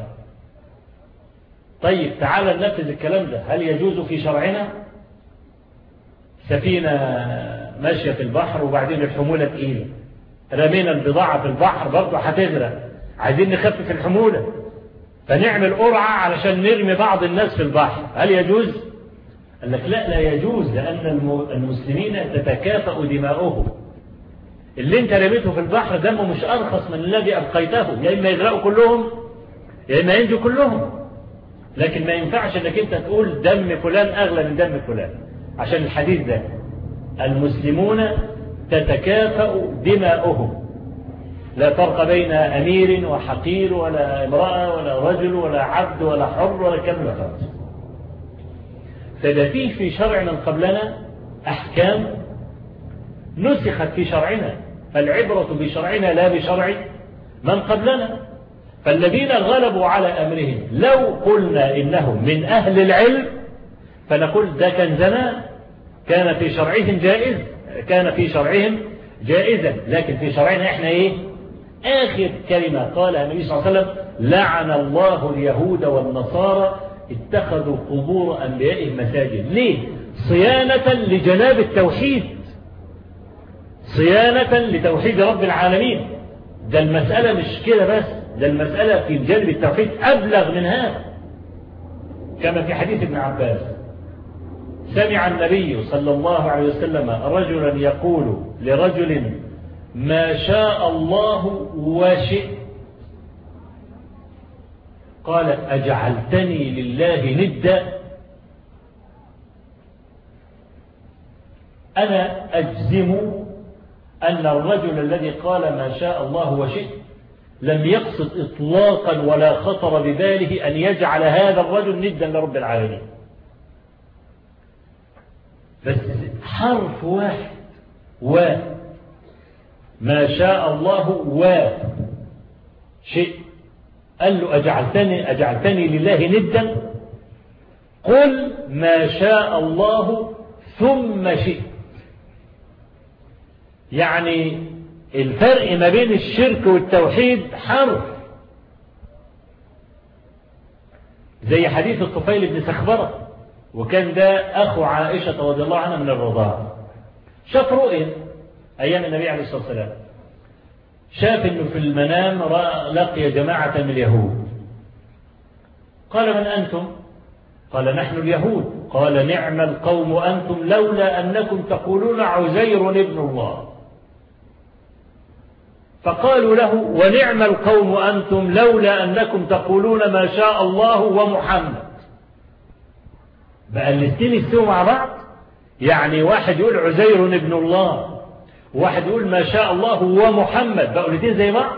طيب تعالى ننفذ الكلام ده، هل يجوز في شرعنا؟ سفينة ماشية في البحر وبعدين الحمولة تقيلة، رمينا البضاعة في البحر برضه هتغرق، عايزين نخفف الحمولة فنعمل قرعة علشان نرمي بعض الناس في البحر، هل يجوز؟ قال لك لا لا يجوز، لأن المسلمين تتكافأ دماؤهم. اللي انت رميته في البحر دمه مش أرخص من الذي أبقيته، يا إما يغرقوا كلهم يا إما ينجوا كلهم. لكن ما ينفعش انك انت تقول دم فلان أغلى من دم فلان، عشان الحديث ده المسلمون تتكافأ دماؤهم، لا فرق بين أمير وحقير ولا امرأة ولا رجل ولا عبد ولا حر ولا كم ولا خمس. فده فيه في شرع من قبلنا أحكام نسخت في شرعنا، فالعبرة بشرعنا لا بشرع من قبلنا. فالذين غلبوا على أمرهم لو قلنا إنهم من أهل العلم فنقول ده كان زمان، كان في شرعهم جائز، كان في شرعهم جائزا، لكن في شرعنا إحنا إيه؟ آخر كلمة قالها النبي صلى الله عليه وسلم لعن الله اليهود والنصارى اتخذوا قبور أنبيائهم مساجد. ليه؟ صيانة لجناب التوحيد، صيانة لتوحيد رب العالمين. ده المسألة مش كده بس، ده المسألة في جانب التوحيد أبلغ من هذا. كما في حديث ابن عباس سمع النبي صلى الله عليه وسلم رجلا يقول لرجل ما شاء الله وشئت، قال أجعلتني لله ندا؟ أنا أجزم أن الرجل الذي قال ما شاء الله وشئت لم يقصد إطلاقا ولا خطر بباله أن يجعل هذا الرجل ندا لرب العالمين، بس حرف واحد و ما شاء الله وشئت، قال له أجعلتني, أجعلتني لله ندا؟ قل ما شاء الله ثم شئت. يعني الفرق ما بين الشرك والتوحيد حرف، زي حديث الطفيل بن سخبرة، وكان ده أخو عائشة رضي الله عنها من الرضاعة، شاف رؤيا أيام النبي عليه الصلاة والسلام، شاف أنه في المنام لقي جماعة من اليهود، قال من أنتم؟ قال نحن اليهود. قال نعم القوم أنتم لولا أنكم تقولون عزير ابن الله. فقالوا له ونعم القوم أنتم لولا أنكم تقولون ما شاء الله ومحمد. بقى الاثنين يستووا مع بعض، يعني واحد يقول عزير ابن الله وواحد يقول ما شاء الله ومحمد، بقوا الاثنين زي بعض.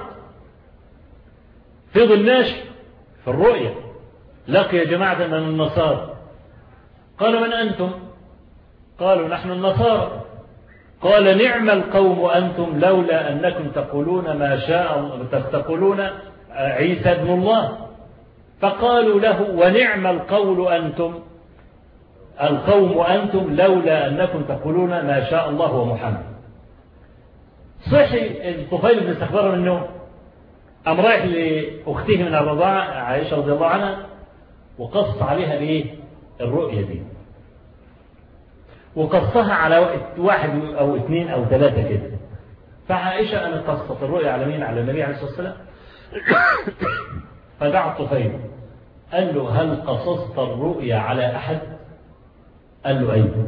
فضل ماشي في الرؤيا، لقي جماعة من النصارى، قال من أنتم؟ قالوا نحن النصارى. قال نعم القوم أنتم لولا أنكم تقولون ما شاء تقولون عيسى ابن الله. فقالوا له ونعم القول أنتم القوم أنتم لولا أنكم تقولون ما شاء الله ومحمد. صحي الطفيل بن سخبرة من النوم، قام رايح لأخته من الرضاعة عائشة رضي الله عنها وقص عليها ليه الرؤية دي، وقصها على واحد أو اثنين أو ثلاثة كده. فعائشة أنا قصت الرؤية على مين؟ على النبي عليه الصلاة والسلام. فدعا الطفيل قال له هل قصصت الرؤيا على أحد؟ قال له أيوه.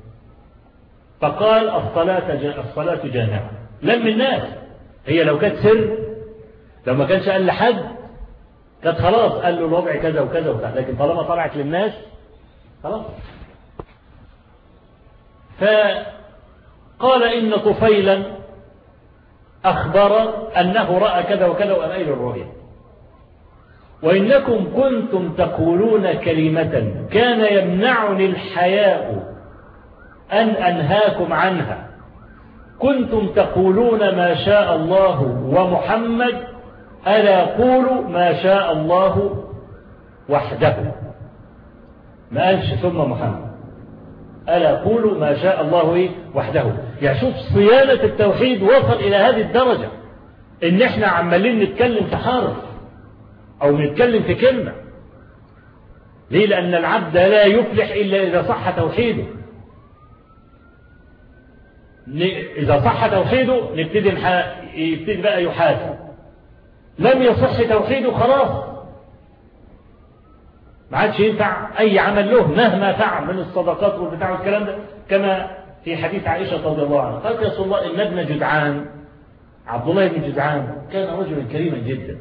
فقال الصلاة الصلاة جامعة. لم الناس، هي لو كانت سر، لو ما كانش قال لحد كانت خلاص قال له الوضع كذا وكذا وكذا، لكن طالما طلعت للناس خلاص. فقال إن طفيلا أخبر أنه رأى كذا وكذا وأن قايل الرؤيا، وإنكم كنتم تقولون كلمة كان يمنعني الحياء أن أنهاكم عنها، كنتم تقولون ما شاء الله ومحمد، ألا قولوا ما شاء الله وحده. ما قالش ثم محمد، ألا قولوا ما شاء الله وحده. يعني شوف صيانة التوحيد وصل إلى هذه الدرجة، إن إحنا عمالين نتكلم في حرف أو نتكلم في كلمة. ليه؟ لأن العبد لا يفلح إلا إذا صح توحيده. إذا صح توحيده نبتدي يبتدي بقى يحاسب. لم يصح توحيده خلاص ما عادش ينفع أي عمل له مهما فعل من الصدقات والبتاع والكلام ده. كما في حديث عائشة رضي الله عنها قالت يا رسول الله إن ابن جدعان عبد الله بن جدعان كان رجلا كريما جدا،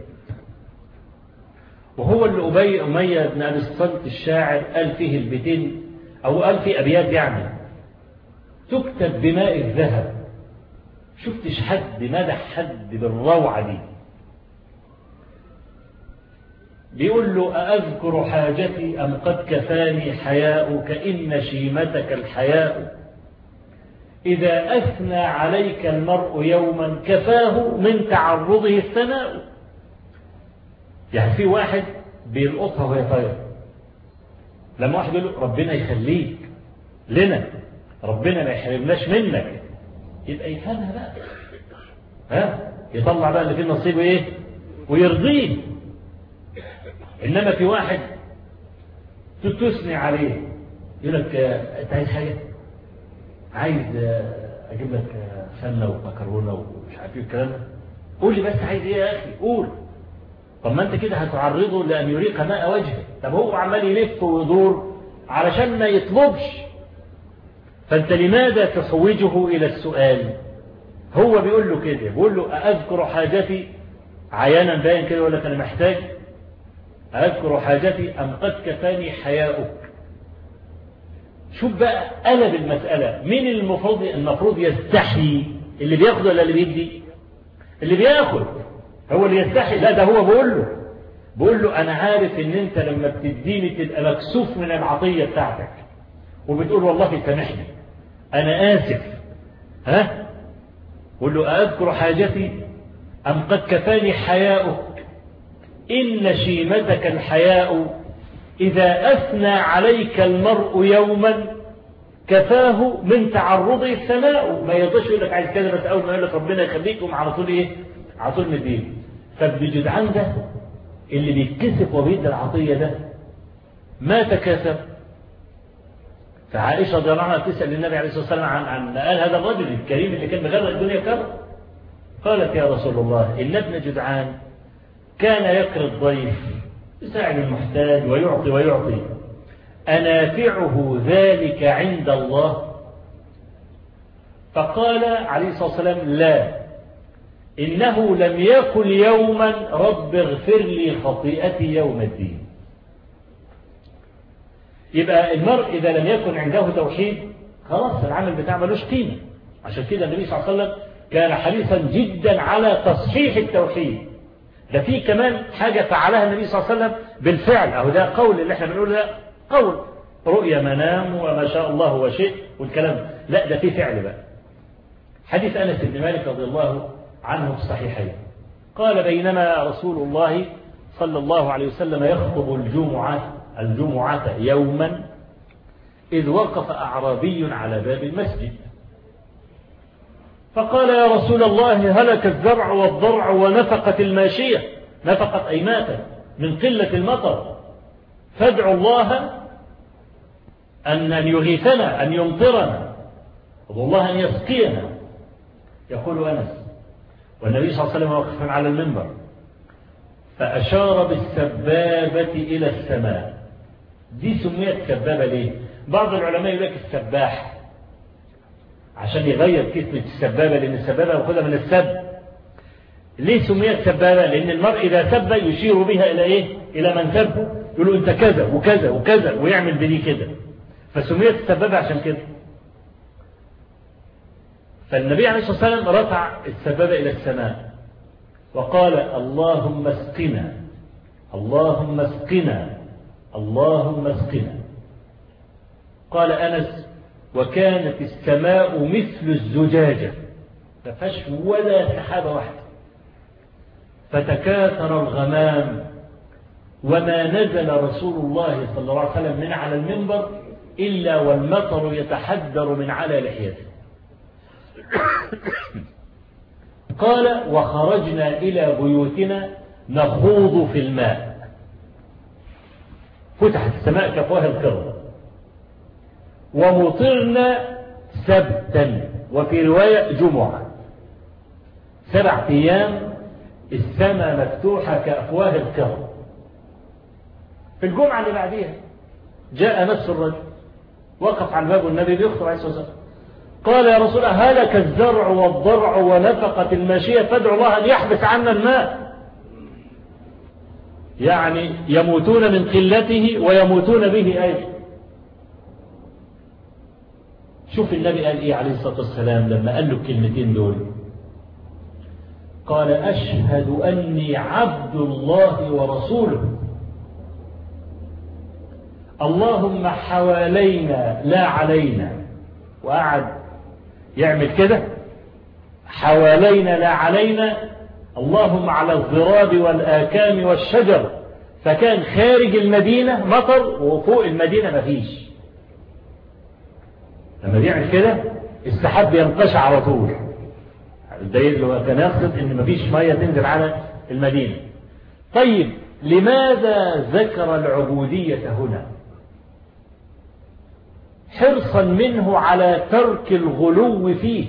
وهو اللي أبي أمية بن أبي الصلت الشاعر قال فيه البيتين أو قال فيه أبيات يعني تكتب بماء الذهب. شفتش حد مدح حد بالروعة دي. بيقول له أأذكر حاجتي أم قد كفاني حياؤك إن شيمتك الحياء، إذا أثنى عليك المرء يوما كفاه من تعرضه الثناء. يعني في واحد بيلقطها وهي طايرة، لما واحد يقول له ربنا يخليك لنا، ربنا ما يحرمناش منك، يبقى يفهمها بقى، ها يطلع بقى اللي فيه نصيبه ايه ويرضيه. انما في واحد تثني عليه يقول لك انت عايز حاجه، عايز اجيب لك سمنه ومكرونه ومش عارف ايه الكلام ده، قول لي بس عايز ايه يا اخي قول. طب ما انت كده هتعرضه لان يريق ماء وجهه. طب هو عمال يلف ويدور علشان ما يطلبش، فانت لماذا تحوجه الى السؤال؟ هو بيقول له كده، بيقول له أأذكر حاجتي عيانا باين كده، يقول لك انا محتاج أذكر حاجتي أم قد كفاني حياؤك. شوف بقى قلب المسألة، مين المفروض المفروض يستحي؟ اللي بياخد ولا اللي بيدي؟ اللي بياخد هو اللي يستحي. لا ده هو بقول له بقول له أنا عارف إن أنت لما بتديني تبقى مكسوف من العطية بتاعتك وبتقول والله سامحني أنا آسف. ها؟ قول له أذكر حاجتي أم قد كفاني حياؤك إن شيمتك الحياء إذا أثنى عليك المرء يوما كفاه من تعرضه الثناء. ما يرضاش يقول لك عايز كذا، بس أول ما يقول لك ربنا يخليكم على طول إيه؟ على طول مدين. فابن جدعان ده اللي بيتكسف وبيدي العطية ده ما تكاسب. فعائشة رضي الله عنها تسأل النبي عليه الصلاة والسلام عن عن قال هذا الرجل الكريم اللي كان مغرق الدنيا كرم. قالت يا رسول الله إن ابن جدعان كان يقري الضيف يساعد المحتاج ويعطي ويعطي، أنافعه ذلك عند الله؟ فقال عليه الصلاة والسلام لا، إنه لم يقل يوما رب اغفر لي خطيئتي يوم الدين. يبقى المرء إذا لم يكن عنده توحيد خلاص العمل بتاعه ملوش قيمة. عشان كده النبي صلى الله عليه وسلم كان حريصا جدا على تصحيح التوحيد. ده في كمان حاجة فعلها النبي صلى الله عليه وسلم بالفعل، أو ده قول اللي احنا بنقوله ده قول رؤيا منام وما شاء الله وشئ والكلام، لا ده في فعل بقى. حديث أنس بن مالك رضي الله عنه في الصحيحين قال بينما رسول الله صلى الله عليه وسلم يخطب الجمعة الجمعة يوما إذ وقف أعرابي على باب المسجد فقال يا رسول الله هلك الزرع والضرع ونفقت الماشية، نفقت أي ماتت من قلة المطر، فادعوا الله أن يغيثنا أن يمطرنا، ادعوا الله أن يسقينا. يقول أنس والنبي صلى الله عليه وسلم واقفا على المنبر فأشار بالسبابة إلى السماء. دي سميت سبابة ليه؟ بعض العلماء يقول لك السباح عشان يغير كلمة السبابة، لأن السبابة يأخذها من السب. ليه سميت سبابة؟ لأن المرء إذا سب يشير بها إلى إيه؟ إلى من سب، يقول له أنت كذا وكذا وكذا ويعمل بدي كده، فسميت السبابة عشان كده. فالنبي عليه الصلاة والسلام رفع السبابة إلى السماء وقال اللهم اسقنا اللهم اسقنا اللهم اسقنا. قال أنس وكانت السماء مثل الزجاجة ما فيهاش ولا سحابة واحدة، فتكاثر الغمام وما نزل رسول الله صلى الله عليه وسلم من على المنبر إلا والمطر يتحدر من على لحيته. قال وخرجنا إلى بيوتنا نخوض في الماء، فتحت السماء كأفواه القرى، ومطرنا سبتا، وفي رواية جمعة، سبع أيام السماء مفتوحة كأفواه القرى. في الجمعة اللي بعديها جاء نفس الرجل وقف على باب النبي بيخطب عليه الصلاة والسلام قال يا رسول الله هلك الزرع والضرع ونفقت الماشية فادعوا الله أن يحبس عنا الماء. يعني يموتون من قلته ويموتون به أيضا. شوف النبي قال إيه عليه الصلاة والسلام لما قال له الكلمتين دول، قال أشهد أني عبد الله ورسوله اللهم حوالينا لا علينا. وقعد يعمل كده حوالينا لا علينا، اللهم على الضراب والآكام والشجر، فكان خارج المدينة مطر وفوق المدينة مفيش. لما بيعمل كده السحاب ينقشع على طول، الدليل كان يقصد ان مفيش مية تنزل على المدينة. طيب لماذا ذكر العبودية هنا؟ حرصا منه على ترك الغلو فيه.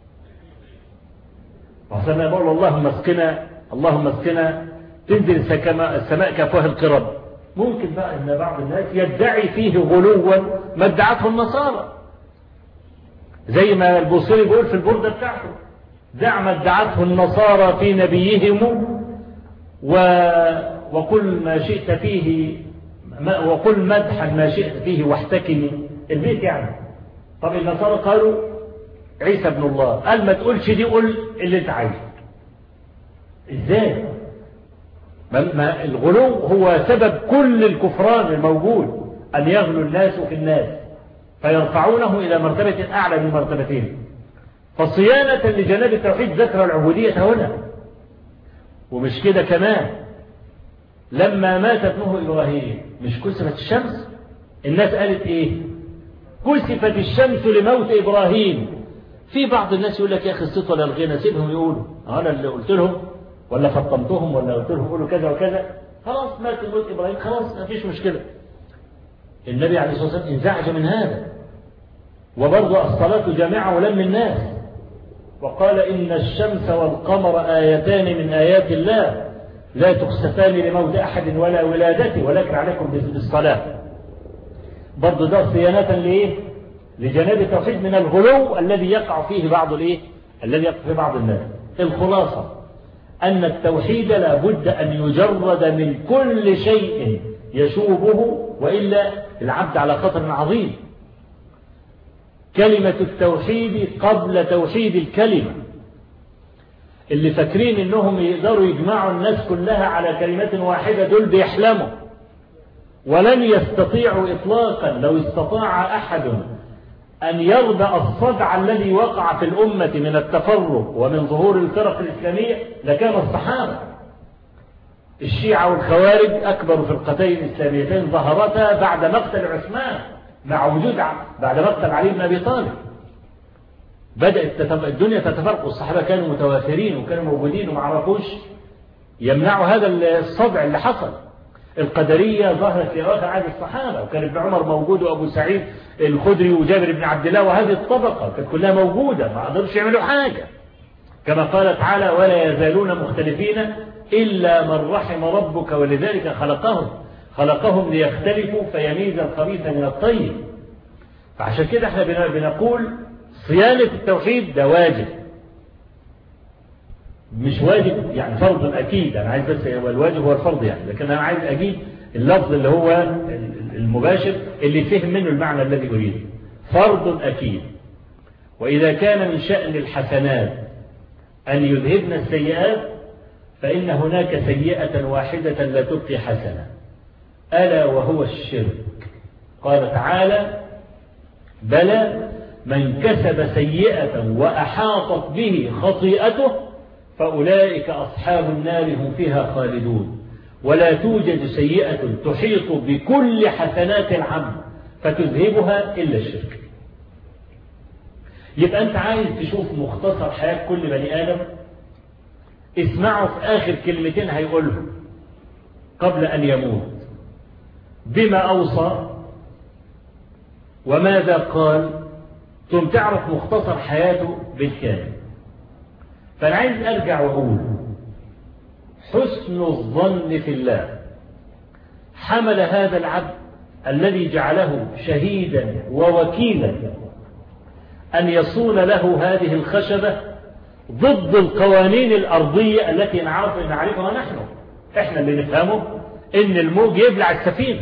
وحسنا يقول اللهم اسقنا اللهم اسقنا تنزل السماء كأفواه القرب. ممكن بقى ان بعض الناس يدعي فيه غلوا ما ادعته النصارى، زي ما البوصيري بيقول في البردة بتاعته دع ما ادعته النصارى في نبيهم و... وقل ما شئت فيه وقل مدحا ما شئت فيه واحتكمي البيت يعني. طب النصارى قالوا عيسى ابن الله، قال ما تقولش دي، قول اللي انت عايزه. ازاي؟ ما الغلو هو سبب كل الكفران الموجود، أن يغلو الناس في الناس فيرفعونه إلى مرتبة أعلى من مرتبتين. فصيانة لجناب التوحيد ذكر العبودية هنا. ومش كده كمان، لما مات ابنه إبراهيم مش كسفت الشمس؟ الناس قالت إيه؟ كسفت الشمس لموت إبراهيم. في بعض الناس يقول لك يا أخي الصوت ولا الغنى، سيبهم يقولوا، أنا اللي قلت لهم ولا فطمتهم ولا قلت لهم قولوا كذا وكذا، خلاص مات موت إبراهيم، خلاص ما فيش مشكلة. النبي عليه الصلاة والسلام انزعج من هذا، وبرضه الصلاة جامعة ولم الناس، وقال إن الشمس والقمر آيتان من آيات الله لا تخسفان لموت أحد ولا ولادته ولكن عليكم بالصلاة. برضه ده صيانة لإيه؟ لجناب التوحيد من الغلو الذي يقع فيه بعض الإيه؟ الذي يقع فيه بعض الناس. الخلاصة أن التوحيد لا بد أن يجرد من كل شيء يشوبه، وإلا العبد على خطر عظيم. كلمة التوحيد قبل توحيد الكلمة. اللي فاكرين انهم يقدروا يجمعوا الناس كلها على كلمة واحدة دول بيحلموا، ولن يستطيعوا إطلاقا. لو استطاع أحد أن يردأ الصدع الذي وقع في الأمة من التفرق ومن ظهور الفرق الإسلامية لكان الصحابة. الشيعة والخوارج أكبر فرقتين إسلاميتين ظهرتا بعد مقتل عثمان، مع وجود بعد مقتل علي بن أبي طالب بدأت الدنيا تتفرق، والصحابة كانوا متوافرين وكانوا موجودين وما عرفوش يمنعوا هذا الصدع اللي حصل. القدرية ظهرت في أواخر عهد الصحابة، وكان ابن عمر موجود وأبو سعيد الخدري وجابر بن عبد الله، وهذه الطبقة كانت كلها موجودة، ما قدرش يعملوا حاجة. كما قال تعالى ولا يزالون مختلفين إلا من رحم ربك ولذلك خلقهم خلقهم ليختلفوا فيميز الخبيث من الطيب. فعشان كده احنا بنقول صيانة التوحيد ده واجب، مش واجب يعني فرض أكيد. أنا عايز بس هو الواجب هو الفرض يعني، لكن أنا عايز أجيب اللفظ اللي هو المباشر اللي فهم منه المعنى الذي أريده. فرض أكيد. وإذا كان من شأن الحسنات أن يذهبن السيئات، فإن هناك سيئة واحدة لا تبقي حسنة، ألا وهو الشرك. قال تعالى بلى من كسب سيئة وأحاطت به خطيئته فأولئك أصحاب النار هم فيها خالدون. ولا توجد سيئة تحيط بكل حسنات العبد فتذهبها إلا الشرك. يبقى أنت عايز تشوف مختصر حياة كل بني آدم، اسمعوا في آخر كلمتين هيقولهم قبل أن يموت، بما أوصى وماذا قال، ثم تعرف مختصر حياته بالكامل. فأنا عايز أرجع وأقول حسن الظن في الله حمل هذا العبد الذي جعله شهيدا ووكيلا أن يصون له هذه الخشبة ضد القوانين الأرضية التي نعرف نعرفها نحن. إحنا اللي نفهمه إن الموج يبلع السفينة،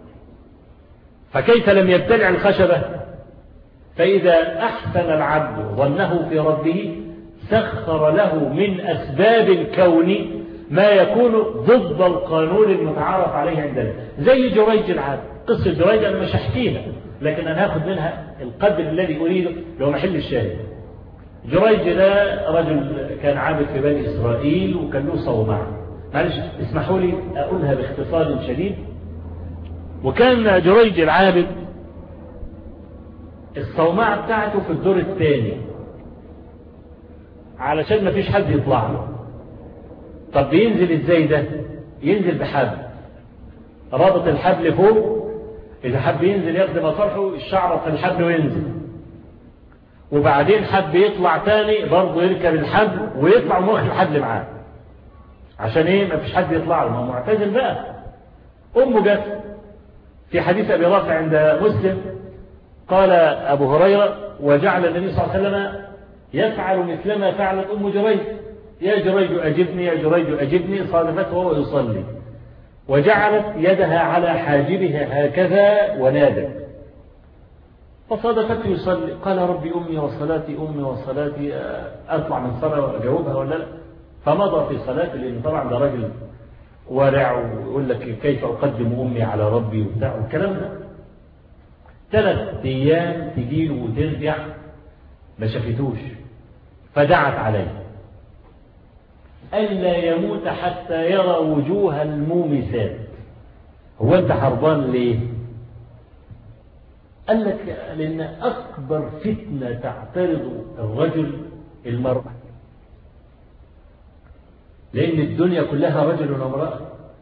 فكيف لم يبتلع الخشبة؟ فإذا أحسن العبد ظنه في ربه سخر له من أسباب الكون ما يكون ضد القانون المتعارف عليه عندنا، زي جريج العبد. قصة جريج أنا مش هحكيها، لكن أنا هاخد منها القدر الذي أريده لو محل الشاهد. جريج ده رجل كان عابد في بني إسرائيل وكان له صومعة، معلش اسمحوا لي أقولها باختصار شديد. وكان جريج العابد الصومعة بتاعته في الدور الثاني علشان ما فيش حد يطلع له. طب بينزل ازاي ده؟ ينزل بحبل، رابط الحبل فوق، إذا حب ينزل ياخد مصالحه الشعر في الحبل وينزل، وبعدين حب يطلع تاني برضه يركب الحبل ويطلع وموخ الحبل معاه. عشان ايه؟ ما فيش حد يطلع له، ما هو معتزل بقى. أمه جت في حديث أبي رافع عند مسلم، قال أبو هريرة وجعل النبي صلى الله عليه وسلم يفعل مثلما فعلت أم جريج، يا جريج أجبني يا جريج أجبني، صادفته وهو يصلي وجعلت يدها على حاجبها هكذا ونادت، فصادفته يصلي، قال ربي أمي وصلاتي أمي وصلاتي، أطلع من صلاة وأجاوبها ولا لا؟ فمضى في صلاته، لأن طبعا ده راجل ورع ويقول لك كيف أقدم أمي على ربي وبتاع والكلام ده. ثلاث أيام تجيله وترجع ما شافتوش، فدعت عليه ألا يموت حتى يرى وجوه المومسات. هو أنت حربان ليه؟ قال لك لأن أكبر فتنة تعترض الرجل المرأة، لأن الدنيا كلها رجل وامرأة،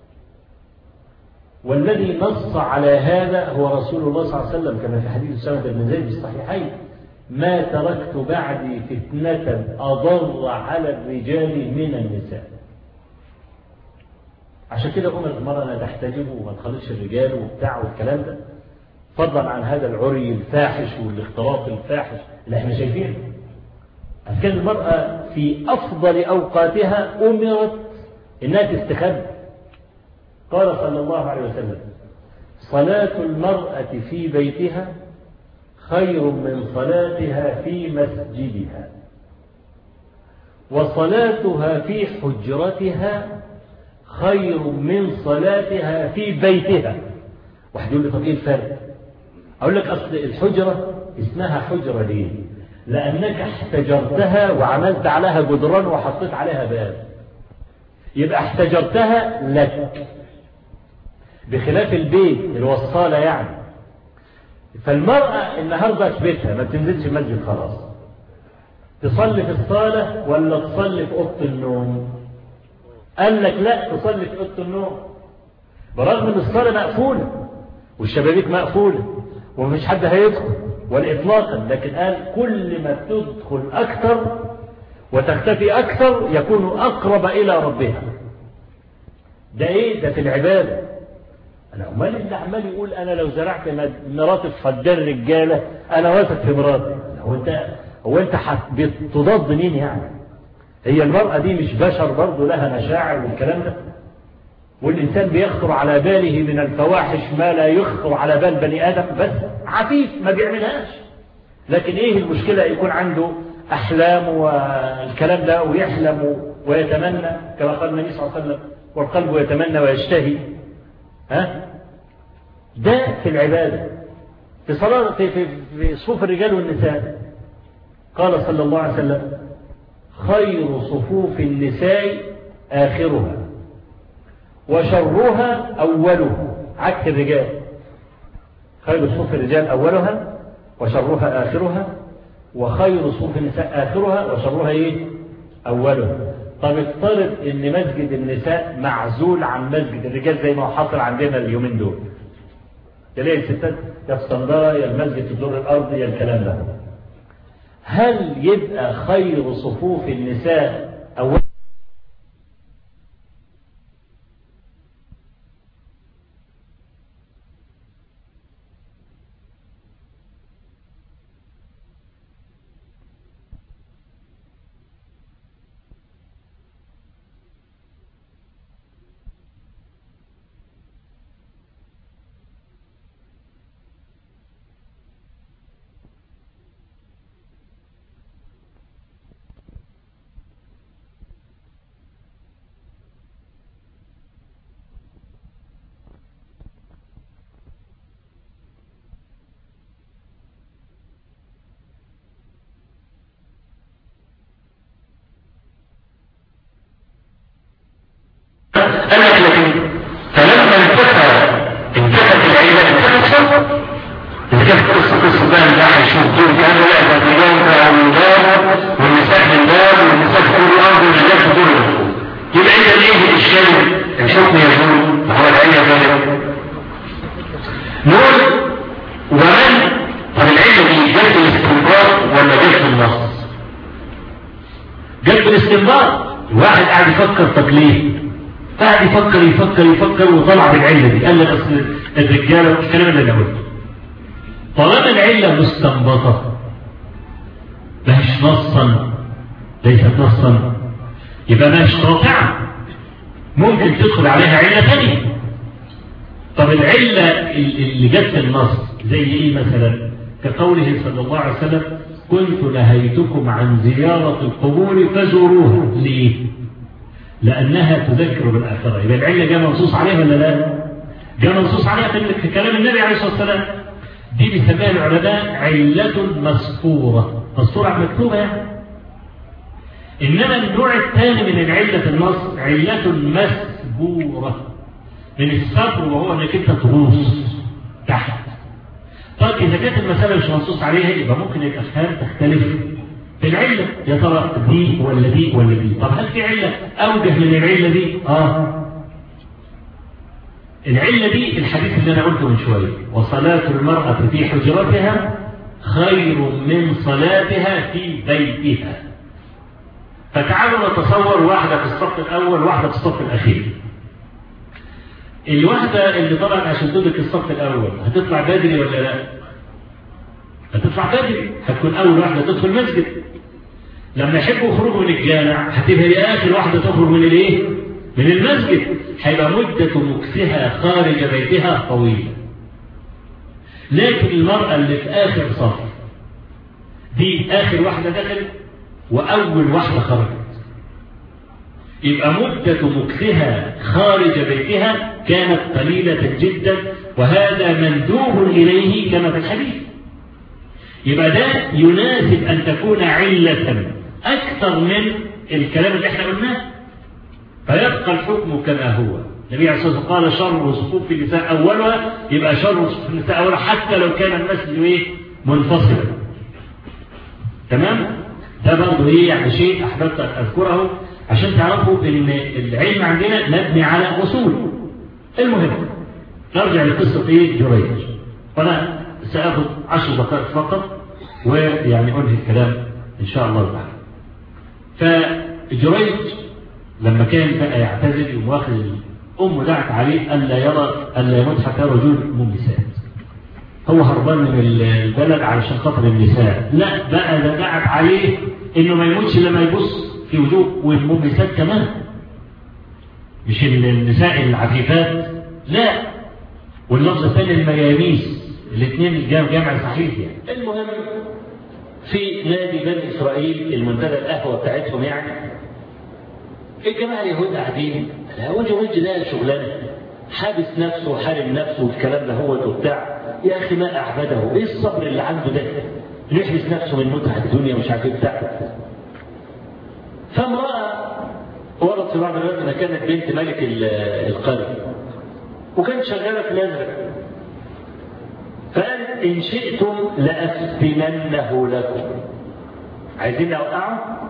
والذي نص على هذا هو رسول الله صلى الله عليه وسلم كما في حديث أسامة بن زيد في الصحيحين: ما تركت بعدي فتنة أضر على الرجال من النساء. عشان كده أمر المرأة أنها تحتجب وما تخلصش الرجال وبتاع والكلام ده، فضلا عن هذا العري الفاحش والاختلاط الفاحش اللي احنا شايفينه. كان المرأة في أفضل أوقاتها أمرت إنها تستخبى. قال صلى الله عليه وسلم: صلاة المرأة في بيتها خير من صلاتها في مسجدها، وصلاتها في حجرتها خير من صلاتها في بيتها. واحد يقول لي طب ايه الفرق؟ اقول لك اصل الحجرة اسمها حجرة ليه؟ لانك احتجرتها وعملت عليها جدران وحطيت عليها باب، يبقى احتجرتها لك، بخلاف البيت اللي هو الصالة يعني. فالمرأة النهاردة في بيتها ما بتنزلش المسجد خلاص، تصلي في الصالة ولا تصلي في أوضة النوم؟ قال لك لا، تصلي في أوضة النوم، برغم ان الصالة مقفولة والشبابيك مقفولة ومفيش حد هيدخل ولا إطلاقا، لكن قال كل ما تدخل أكثر وتختفي أكثر يكون أقرب إلى ربها. ده إيه؟ ده في العبادة. أنا أمال اللي عمال يقول أنا لو زرعت مراتب فدان رجالة أنا واثق في مراتي. هو أنت هو أنت بتضاد مين يعني؟ هي المرأة دي مش بشر برضه لها مشاعر والكلام ده؟ والإنسان بيخطر على باله من الفواحش ما لا يخطر على بال بني آدم، بس عفيف ما بيعملهاش. لكن إيه المشكلة يكون عنده أحلام والكلام ده ويحلم ويتمنى كما قال النبي صلى الله عليه وسلم: والقلب يتمنى ويشتهي. ها؟ ده في العبادة. في صلاة في, في, في صفوف الرجال والنساء قال صلى الله عليه وسلم: خير صفوف النساء آخرها وشرها أولها. عكس الرجال، خير صفوف الرجال أولها وشرها آخرها، وخير صفوف النساء آخرها وشرها إيه؟ أولها. طب افترض ان مسجد النساء معزول عن مسجد الرجال زي ما هو حاصل عندنا اليومين دول، تلاقي الستات يا في صندرة يا المسجد في الدور الارضي يا الكلام ده، هل يبقى خير صفوف النساء أول؟ فلما انتهى انتهت العيلة انتهت شر انتهت قصة قصة بقى اللي راح يشوف دول كانوا لا ده الرجال بقى والنار والنساء بالنار والنساء في كل الارض والرجال في كل الارض. يبقى اذا ايه الاشكال؟ الحكم يزول وهو العلة ذلك. نقول ومن طب العلة دي جت الاستنباط ولا جت النص؟ جت الاستنباط. الواحد قاعد يفكر طب ليه؟ قاعد يفكر يفكر يفكر وطلع بالعلة دي، قال لك اصل الرجالة الكلام اللي انا قلته. طالما العلة مستنبطة مش نصا، ليست نصا، يبقى مش قاطعة، ممكن تدخل عليها علة ثانية. طب العلة اللي جت في النص زي ايه مثلا؟ كقوله صلى الله عليه وسلم كنت نهيتكم عن زيارة القبور فزوروها. ليه؟ لأنها تذكر بالآخرة. يبقى العلة جاء منصوص عليها ولا لا؟ جاء منصوص عليها في كلام النبي عليه الصلاة والسلام. دي بيسميها العلماء علة مسطورة. مسطورة مكتوبة يعني. إنما النوع الثاني من العلة في النص علة مسبورة من الصبر، وهو انك انت تغوص تحت. طيب اذا كانت المسألة مش منصوص عليها يبقى ممكن الافهام تختلف في العلة، يا ترى دي ولا دي ولا دي. طب هل في علة اوجه من العلة دي؟ اه العلة دي الحديث اللي انا قلته من شوية، وصلاة المرأة في حجرتها خير من صلاتها في بيتها. فتعالوا نتصور واحدة في الصف الاول واحدة في الصف الاخير. الواحدة اللي طلعت عشان تدرك الصف الأول هتطلع بدري ولا لا؟ هتطلع بدري، هتكون أول واحدة تدخل المسجد. لما يحبوا يخرجوا من الجامع هتبقى هي آخر واحدة تخرج من الإيه؟ من المسجد. هيبقى مدة مكثها خارج بيتها طويلة. لكن المرأة اللي في آخر صف دي آخر واحدة دخلت وأول واحدة خرجت، يبقى مدة مكثها خارج بيتها كانت قليلة جدا، وهذا مندوب إليه كما في الحديث. يبقى ده يناسب أن تكون علة أكثر من الكلام اللي احنا قلناه، فيبقى الحكم كما هو. النبي عليه الصلاة والسلام قال شر صفوف النساء أولها، يبقى شر صفوف النساء أولها حتى لو كان المسجد إيه؟ منفصلا. تمام؟ ده برضه إيه يعني شيء أحببت أن أذكره عشان تعرفوا ان العلم عندنا مبني على اصول. المهم نرجع لقصه ايه جريج، وانا ساخذ عشر دقائق فقط ويعني انهي الكلام ان شاء الله تعالى. فجريج لما كان بقى يعتزل ومواخذ امه دعت عليه الا يرى الا يموت حتى رجل ممسات. هو هربان من البلد علشان خاطر النساء، لا بقى ده دعت عليه انه ما يموتش لما يبص في وجوه والممسات كمان، مش النساء العفيفات لا، واللفظ الثاني المياميس، الاثنين جامع صحيح يعني. المهم في نادي بني اسرائيل المنتدى القهوه بتاعتهم يعني، الجماعه اليهود قاعدين، وجه وجه ده شغلانه، حابس نفسه وحارم نفسه والكلام ده هو وبتاع. يا اخي ما اعبده، ايه الصبر اللي عنده ده؟ يحبس نفسه من متعه الدنيا مش عارف ايه بتاعه. فامرأة ورد في بعض الوقت انها كانت بنت ملك القرية وكانت شغالة في الأزرق، فقالت إن شئتم لأفتننه لكم. عايزين أوقعه؟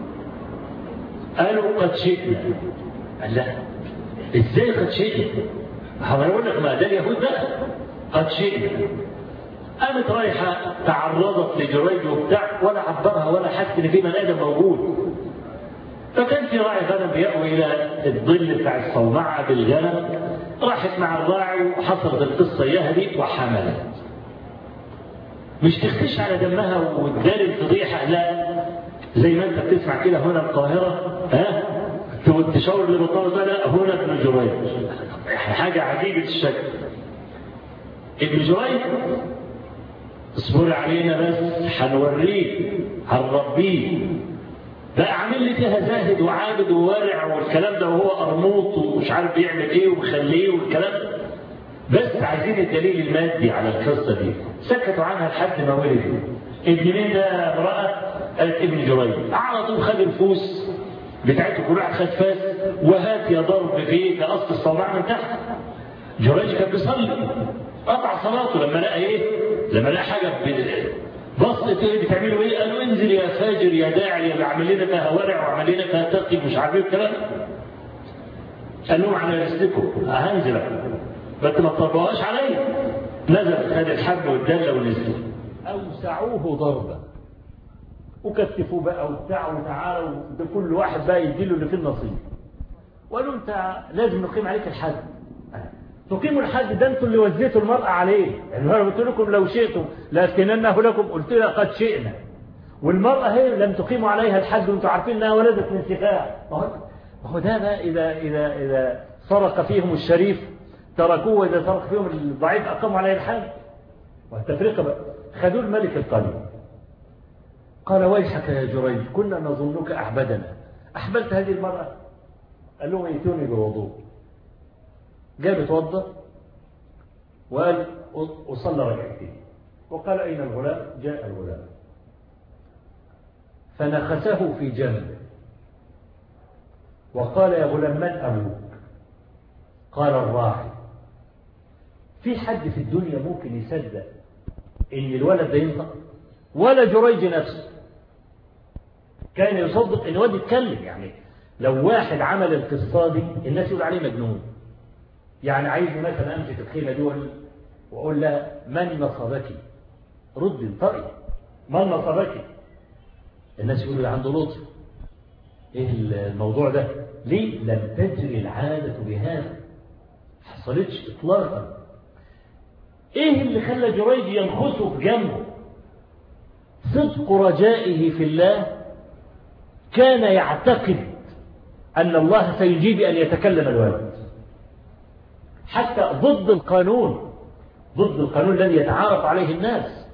قالوا قد شئنا. قال لا، إزاي قد شئنا؟ هقول لك ما ده اليهود بقى، قد شئنا. قامت رايحة تعرضت لجريج وبتاع ولا عبرها ولا حس إن في بني آدم موجود. فكان في راعي غنم بيأوي إلى الظل بتاع الصومعة بالغنم، راحت مع الراعي وحصلت القصة إياها دي وحملت. مش تختش على دمها وتدار الفضيحة، لا، زي ما أنت بتسمع كده هنا القاهرة ها تشاور لبطال ده، لا هنا ابن جريج، حاجة عجيبة الشكل. ابن جريج اصبر علينا بس هنوريه هنربيه، بقى عامل لي فيها زاهد وعابد ووارع والكلام ده، وهو قرموط ومش عارف بيعمل ايه ومخليه والكلام ده، بس عايزين الدليل المادي على القصه دي. سكتوا عنها لحد ما ولد ابن مين ده؟ امراه قالت ابن جريج. على طول خد الفوس بتاعته، كل واحد خد فاس وهات يا ضرب فيه كقصد الصومعه من تحت. جريج كان بيصلي قطع صلاته لما لقى ايه؟ لما لقى حاجه بصت ايه بتعملوا ايه؟ قالوا انزل يا فاجر يا داعي يا بعمل لنا فيها ورع وعمل لنا فيها تقي مش عارف ايه الكلام. قال لهم على رسلكم هنزل بس ما تطبقوهاش عليا. نزل خد الحبل والدله ونزل، اوسعوه ضربه وكتفوه بقى وبتاع وتعالوا بكل واحد بقى يديله اللي فيه النصيب، وقالوا انت لازم نقيم عليك الحد. تقيموا الحد ده انتوا اللي وزيتوا المرأة عليه، يعني انا قلت لكم لو شئتم لأفتننه لكم، قلت لها قد شئنا، والمرأة هي لم تقيموا عليها الحد وانتوا عارفين انها ولدت من سفاح. ما هو ده بقى اذا اذا اذا سرق فيهم الشريف تركوه وإذا سرق فيهم الضعيف أقاموا عليه الحد. والتفرقة بقى خذوا الملك القليل. قال ويحك يا جريج كنا نظنك أحبدنا، أحبلت هذه المرأة؟ قال لهم ائتوني بوضوء. جاء بتوضأ وقال وصلى ركعتين، وقال أين الغلام؟ جاء الغلام فنخسه في جنبه وقال يا غلام من أبوك؟ قال الراعي. في حد في الدنيا ممكن يصدق إن الولد ده ينطق؟ ولا جريج نفسه كان يصدق إن الولد يتكلم. يعني لو واحد عمل القصة دي الناس يقول عليه مجنون. يعني عايزني مثلا أمسك الخيمة دي وأقول لها من نصبك؟ رد انطقي، من نصبك؟ الناس يقولوا عنده لطف. ايه الموضوع ده؟ ليه؟ لم تجري العادة بهذا، ما حصلتش اطلاقا. ايه اللي خلى جريج ينخسه في جنبه؟ صدق رجائه في الله. كان يعتقد ان الله سيجيب ان يتكلم الولد، حتى ضد القانون، ضد القانون الذي يتعارف عليه الناس.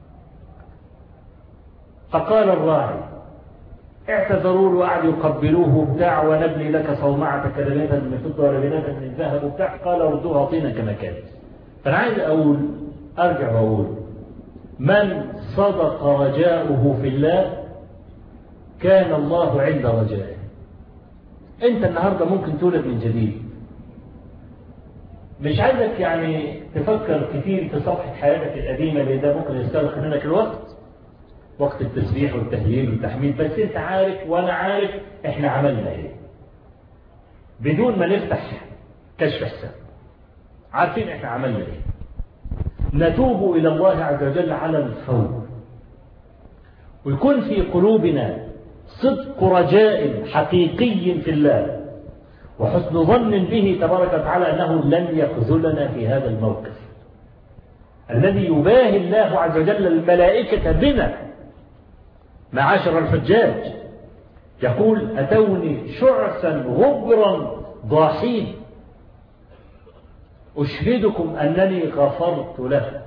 فقال الراعي اعتذروا له وقعدوا يقبلوه بتاع ونبني لك صومعة كلمة من فضة ولبنة من ذهب وبتاع. قال ردوها طينا كما كانت. فأنا عايز أقول أرجع وأقول من صدق رجاؤه في الله كان الله عند رجائه. أنت النهاردة ممكن تولد من جديد. مش عايزك يعني تفكر كثير في صفحة حياتك القديمة اللي ده ممكن يستغرق منك الوقت، وقت التسبيح والتهليل والتحميد. بس انت عارف وانا عارف احنا عملنا ايه بدون ما نفتح كشف حساب. عارفين احنا عملنا ايه. نتوب الى الله عز وجل على الفور، ويكون في قلوبنا صدق رجاء حقيقي في الله وحسن ظن به تبارك وتعالى انه لن يخذلنا في هذا الموقف الذي يباهي الله عز وجل الملائكة بنا. معاشر الحجاج يقول أتوني شعثا غبرا ضاحين أشهدكم أنني غفرت له.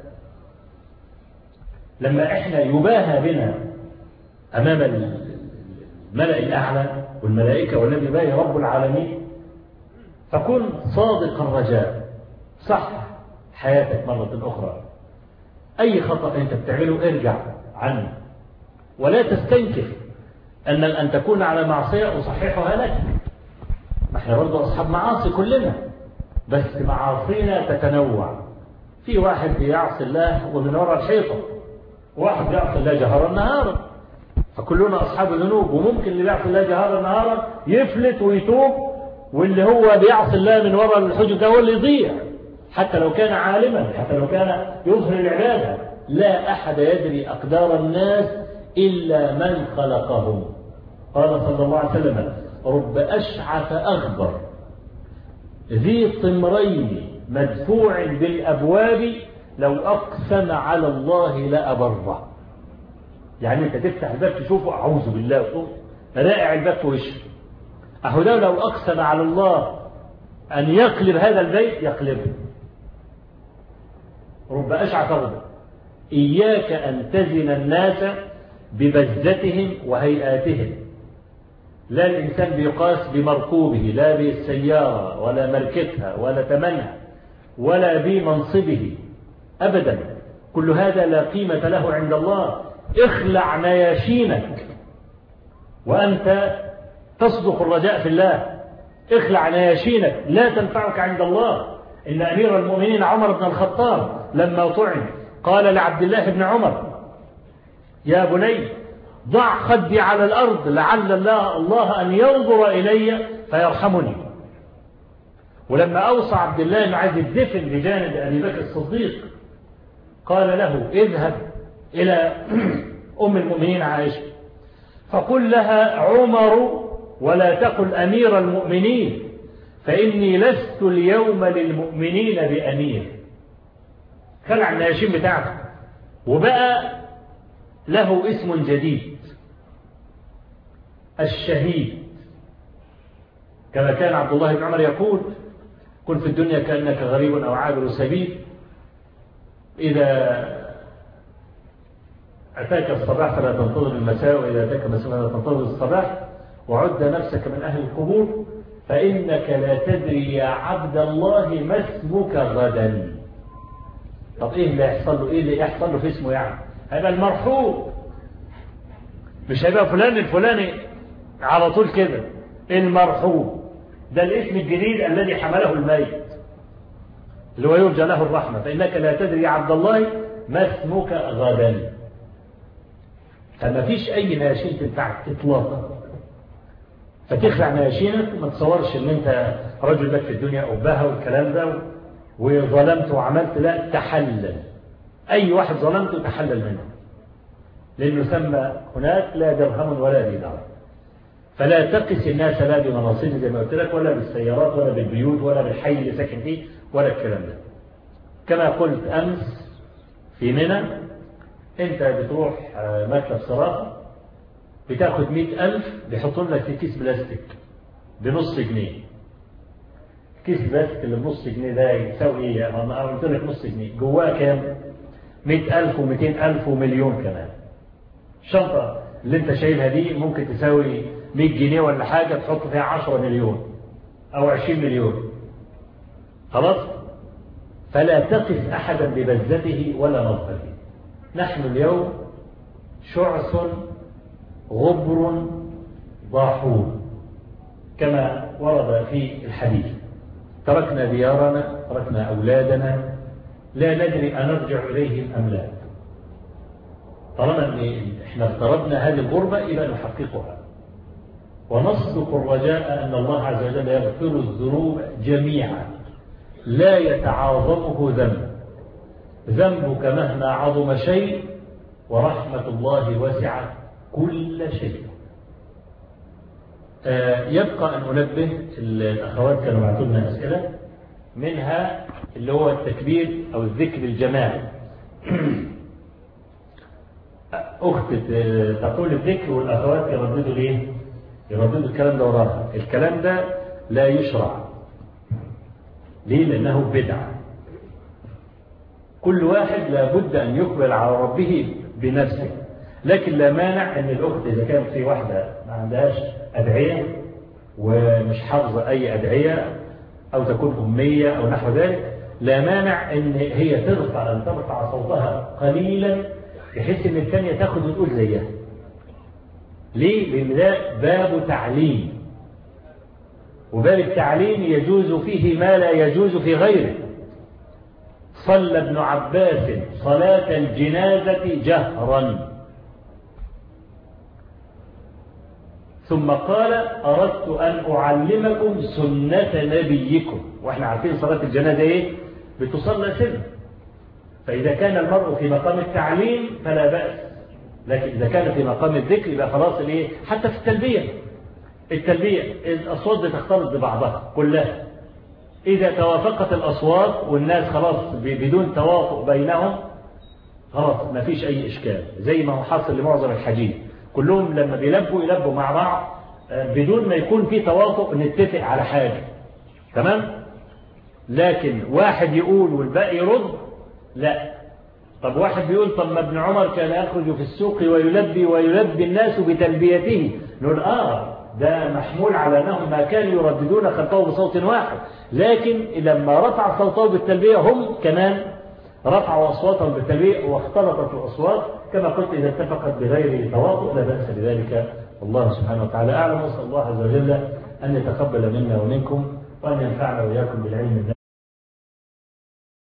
لما إحنا يباهى بنا أمام الملأ الأعلى والملائكة والذي يباهي رب العالمين فكن صادق الرجاء. صح حياتك مرة أخرى، أي خطأ أنت بتعمله ارجع عنه ولا تستنكف أن أن تكون على معصية أصححها لك. ما احنا برضو أصحاب معاصي كلنا، بس معاصينا تتنوع. في واحد بيعصي الله ومن وراء الحيطة، واحد بيعصي الله جهرا نهارا، فكلنا أصحاب ذنوب. وممكن اللي بيعصي الله جهرا نهارا يفلت ويتوب، واللي هو بيعصي الله من وراء الحجب ده هو اللي يضيع، حتى لو كان عالما، حتى لو كان يظهر العبادة. لا أحد يدري أقدار الناس إلا من خلقهم. قال صلى الله عليه وسلم رب أشعث أغبر ذي طمرين مدفوع بالأبواب لو أقسم على الله لأبره. يعني أنت تفتح الباب تشوفه أعوذ بالله رائع الباب في وشه. أهو ده لو أقسم على الله أن يقلب هذا البيت يقلبه. رب أشعث أغبر. إياك أن تزن الناس ببزتهم وهيئاتهم. لا الإنسان بيقاس بمركوبه، لا بالسيارة ولا ماركتها ولا ثمنها ولا بمنصبه أبدا. كل هذا لا قيمة له عند الله. اخلع نياشينك وأنت تصدق الرجاء في الله. اخلع نياشينك لا تنفعك عند الله. إن أمير المؤمنين عمر بن الخطاب لما طعن قال لعبد الله بن عمر يا بني ضع خدي على الأرض لعل الله, الله أن ينظر إلي فيرحمني. ولما أوصى عبد الله أن عايز الدفن بجانب أبي بكر الصديق قال له اذهب إلى أم المؤمنين عائشة فقل لها عمر ولا تقل أمير المؤمنين فإني لست اليوم للمؤمنين بأمير. خلع النياشين بتاعته وبقى له اسم جديد الشهيد. كما كان عبد الله بن عمر يقول كن في الدنيا كأنك غريب أو عابر سبيل. إذا أتاك الصباح فلا تنتظر المساء، وإذا أتاك المساء فلا تنتظر الصباح، وعد نفسك من أهل القبور فإنك لا تدري يا عبد الله ما اسمك غدا. طب إيه اللي يحصل له؟ إيه اللي يحصل له في اسمه؟ يعني هيبقى المرحوم، مش هيبقى فلان الفلاني على طول كده. المرحوم ده الاسم الجديد الذي حمله الميت اللي هو يرجى له الرحمة. فإنك لا تدري يا عبد الله ما اسمك غدا. فما فيش أي ناشين تنفعك إطلاقا، فتخلع ناشينك وما تصورش ان انت رجل لك في الدنيا أباها والكلام ده وظلمت وعملت. لا، تحلل. أي واحد ظلمته تحلل منه، لأنه ثم هناك لا درهم ولا دينار. فلا تقس الناس لا بمناصب زي ما قلت لك، ولا بالسيارات، ولا بالبيوت، ولا بالحي اللي ساكن فيه، ولا الكلام ده. كما قلت أمس في منى، أنت بتروح مكتب صرافة بتاخد مئة ألف، بيحطون لك في كيس بلاستيك بنص جنيه. كيس بلاستيك اللي بنص جنيه ده يساوي ايه؟ انا قلت لك نص جنيه، جواه كام؟ مئة ألف ومئتين ألف ومليون كمان. الشنطة اللي انت شايلها دي ممكن تساوي مئة جنيه ولا حاجة، تحط فيها عشرة مليون أو عشرين مليون. خلاص؟ فلا تقف أحدا ببزته ولا نظفته. نحن اليوم شعث غبر ضاحون كما ورد في الحديث. تركنا ديارنا، تركنا أولادنا، لا ندري أنرجع إليهم أم لا. طالما ان احنا افترضنا هذه الغربة إلى نحققها، ونصدق الرجاء أن الله عز وجل يغفر الذنوب جميعا، لا يتعاظمه ذنب. ذنبك مهما عظم شيء، ورحمة الله وسعت كل شيء. يبقى أن أنبه الأخوات كانوا بعثوا لنا أسئلة، منها اللي هو التكبير أو الذكر الجماعي. أخت تقول الذكر والأخوات يرددوا ليه؟ يرددوا الكلام ده وراها. الكلام ده لا يشرع. ليه؟ لأنه بدعة. كل واحد لابد أن يقبل على ربه بنفسه، لكن لا مانع أن الأخت إذا كانت في واحدة ما عندهاش أدعية ومش حافظة أي أدعية، أو تكون أمية أو نحو ذلك، لا مانع أن هي ترفع أن ترفع صوتها قليلا بحيث أن الثانية تاخد وتقول زيها. ليه؟ لأن ده باب تعليم، وباب التعليم يجوز فيه ما لا يجوز في غيره. صلى ابن عباس صلاة الجنازة جهرا، ثم قال أردت أن أعلمكم سنة نبيكم. وإحنا عارفين صلاة الجنازة إيه؟ بتصلى سر. فإذا كان المرء في مقام التعليم فلا بأس، لكن إذا كان في مقام الذكر يبقى خلاص الإيه؟ حتى في التلبية، التلبية الأصوات بتختلط ببعضها كلها. إذا توافقت الأصوات والناس خلاص بدون توافق بينهم، خلاص ما فيش أي إشكال، زي ما هو حاصل لمعظم الحجيج. كلهم لما بيلبوا يلبوا مع بعض بدون ما يكون في توافق، نتفق على حاجة، تمام؟ لكن واحد يقول والباقي يرد، لا. طب واحد بيقول طب ما ابن عمر كان يخرج في السوق ويلبي ويلبي الناس بتلبيته، نقول آه ده محمول على أنهم ما كانوا يرددون خلفه بصوت واحد، لكن لما رفع صوته بالتلبية هم كمان رفعوا أصواتهم بالتلبية واختلطت الأصوات. كما قلت إذا اتفقت بغير توافق لا بأس بذلك. والله سبحانه وتعالى أعلم. وصلى الله عز وجل أن يتقبل منا ومنكم، وأن ينفعنا وإياكم بالعلم.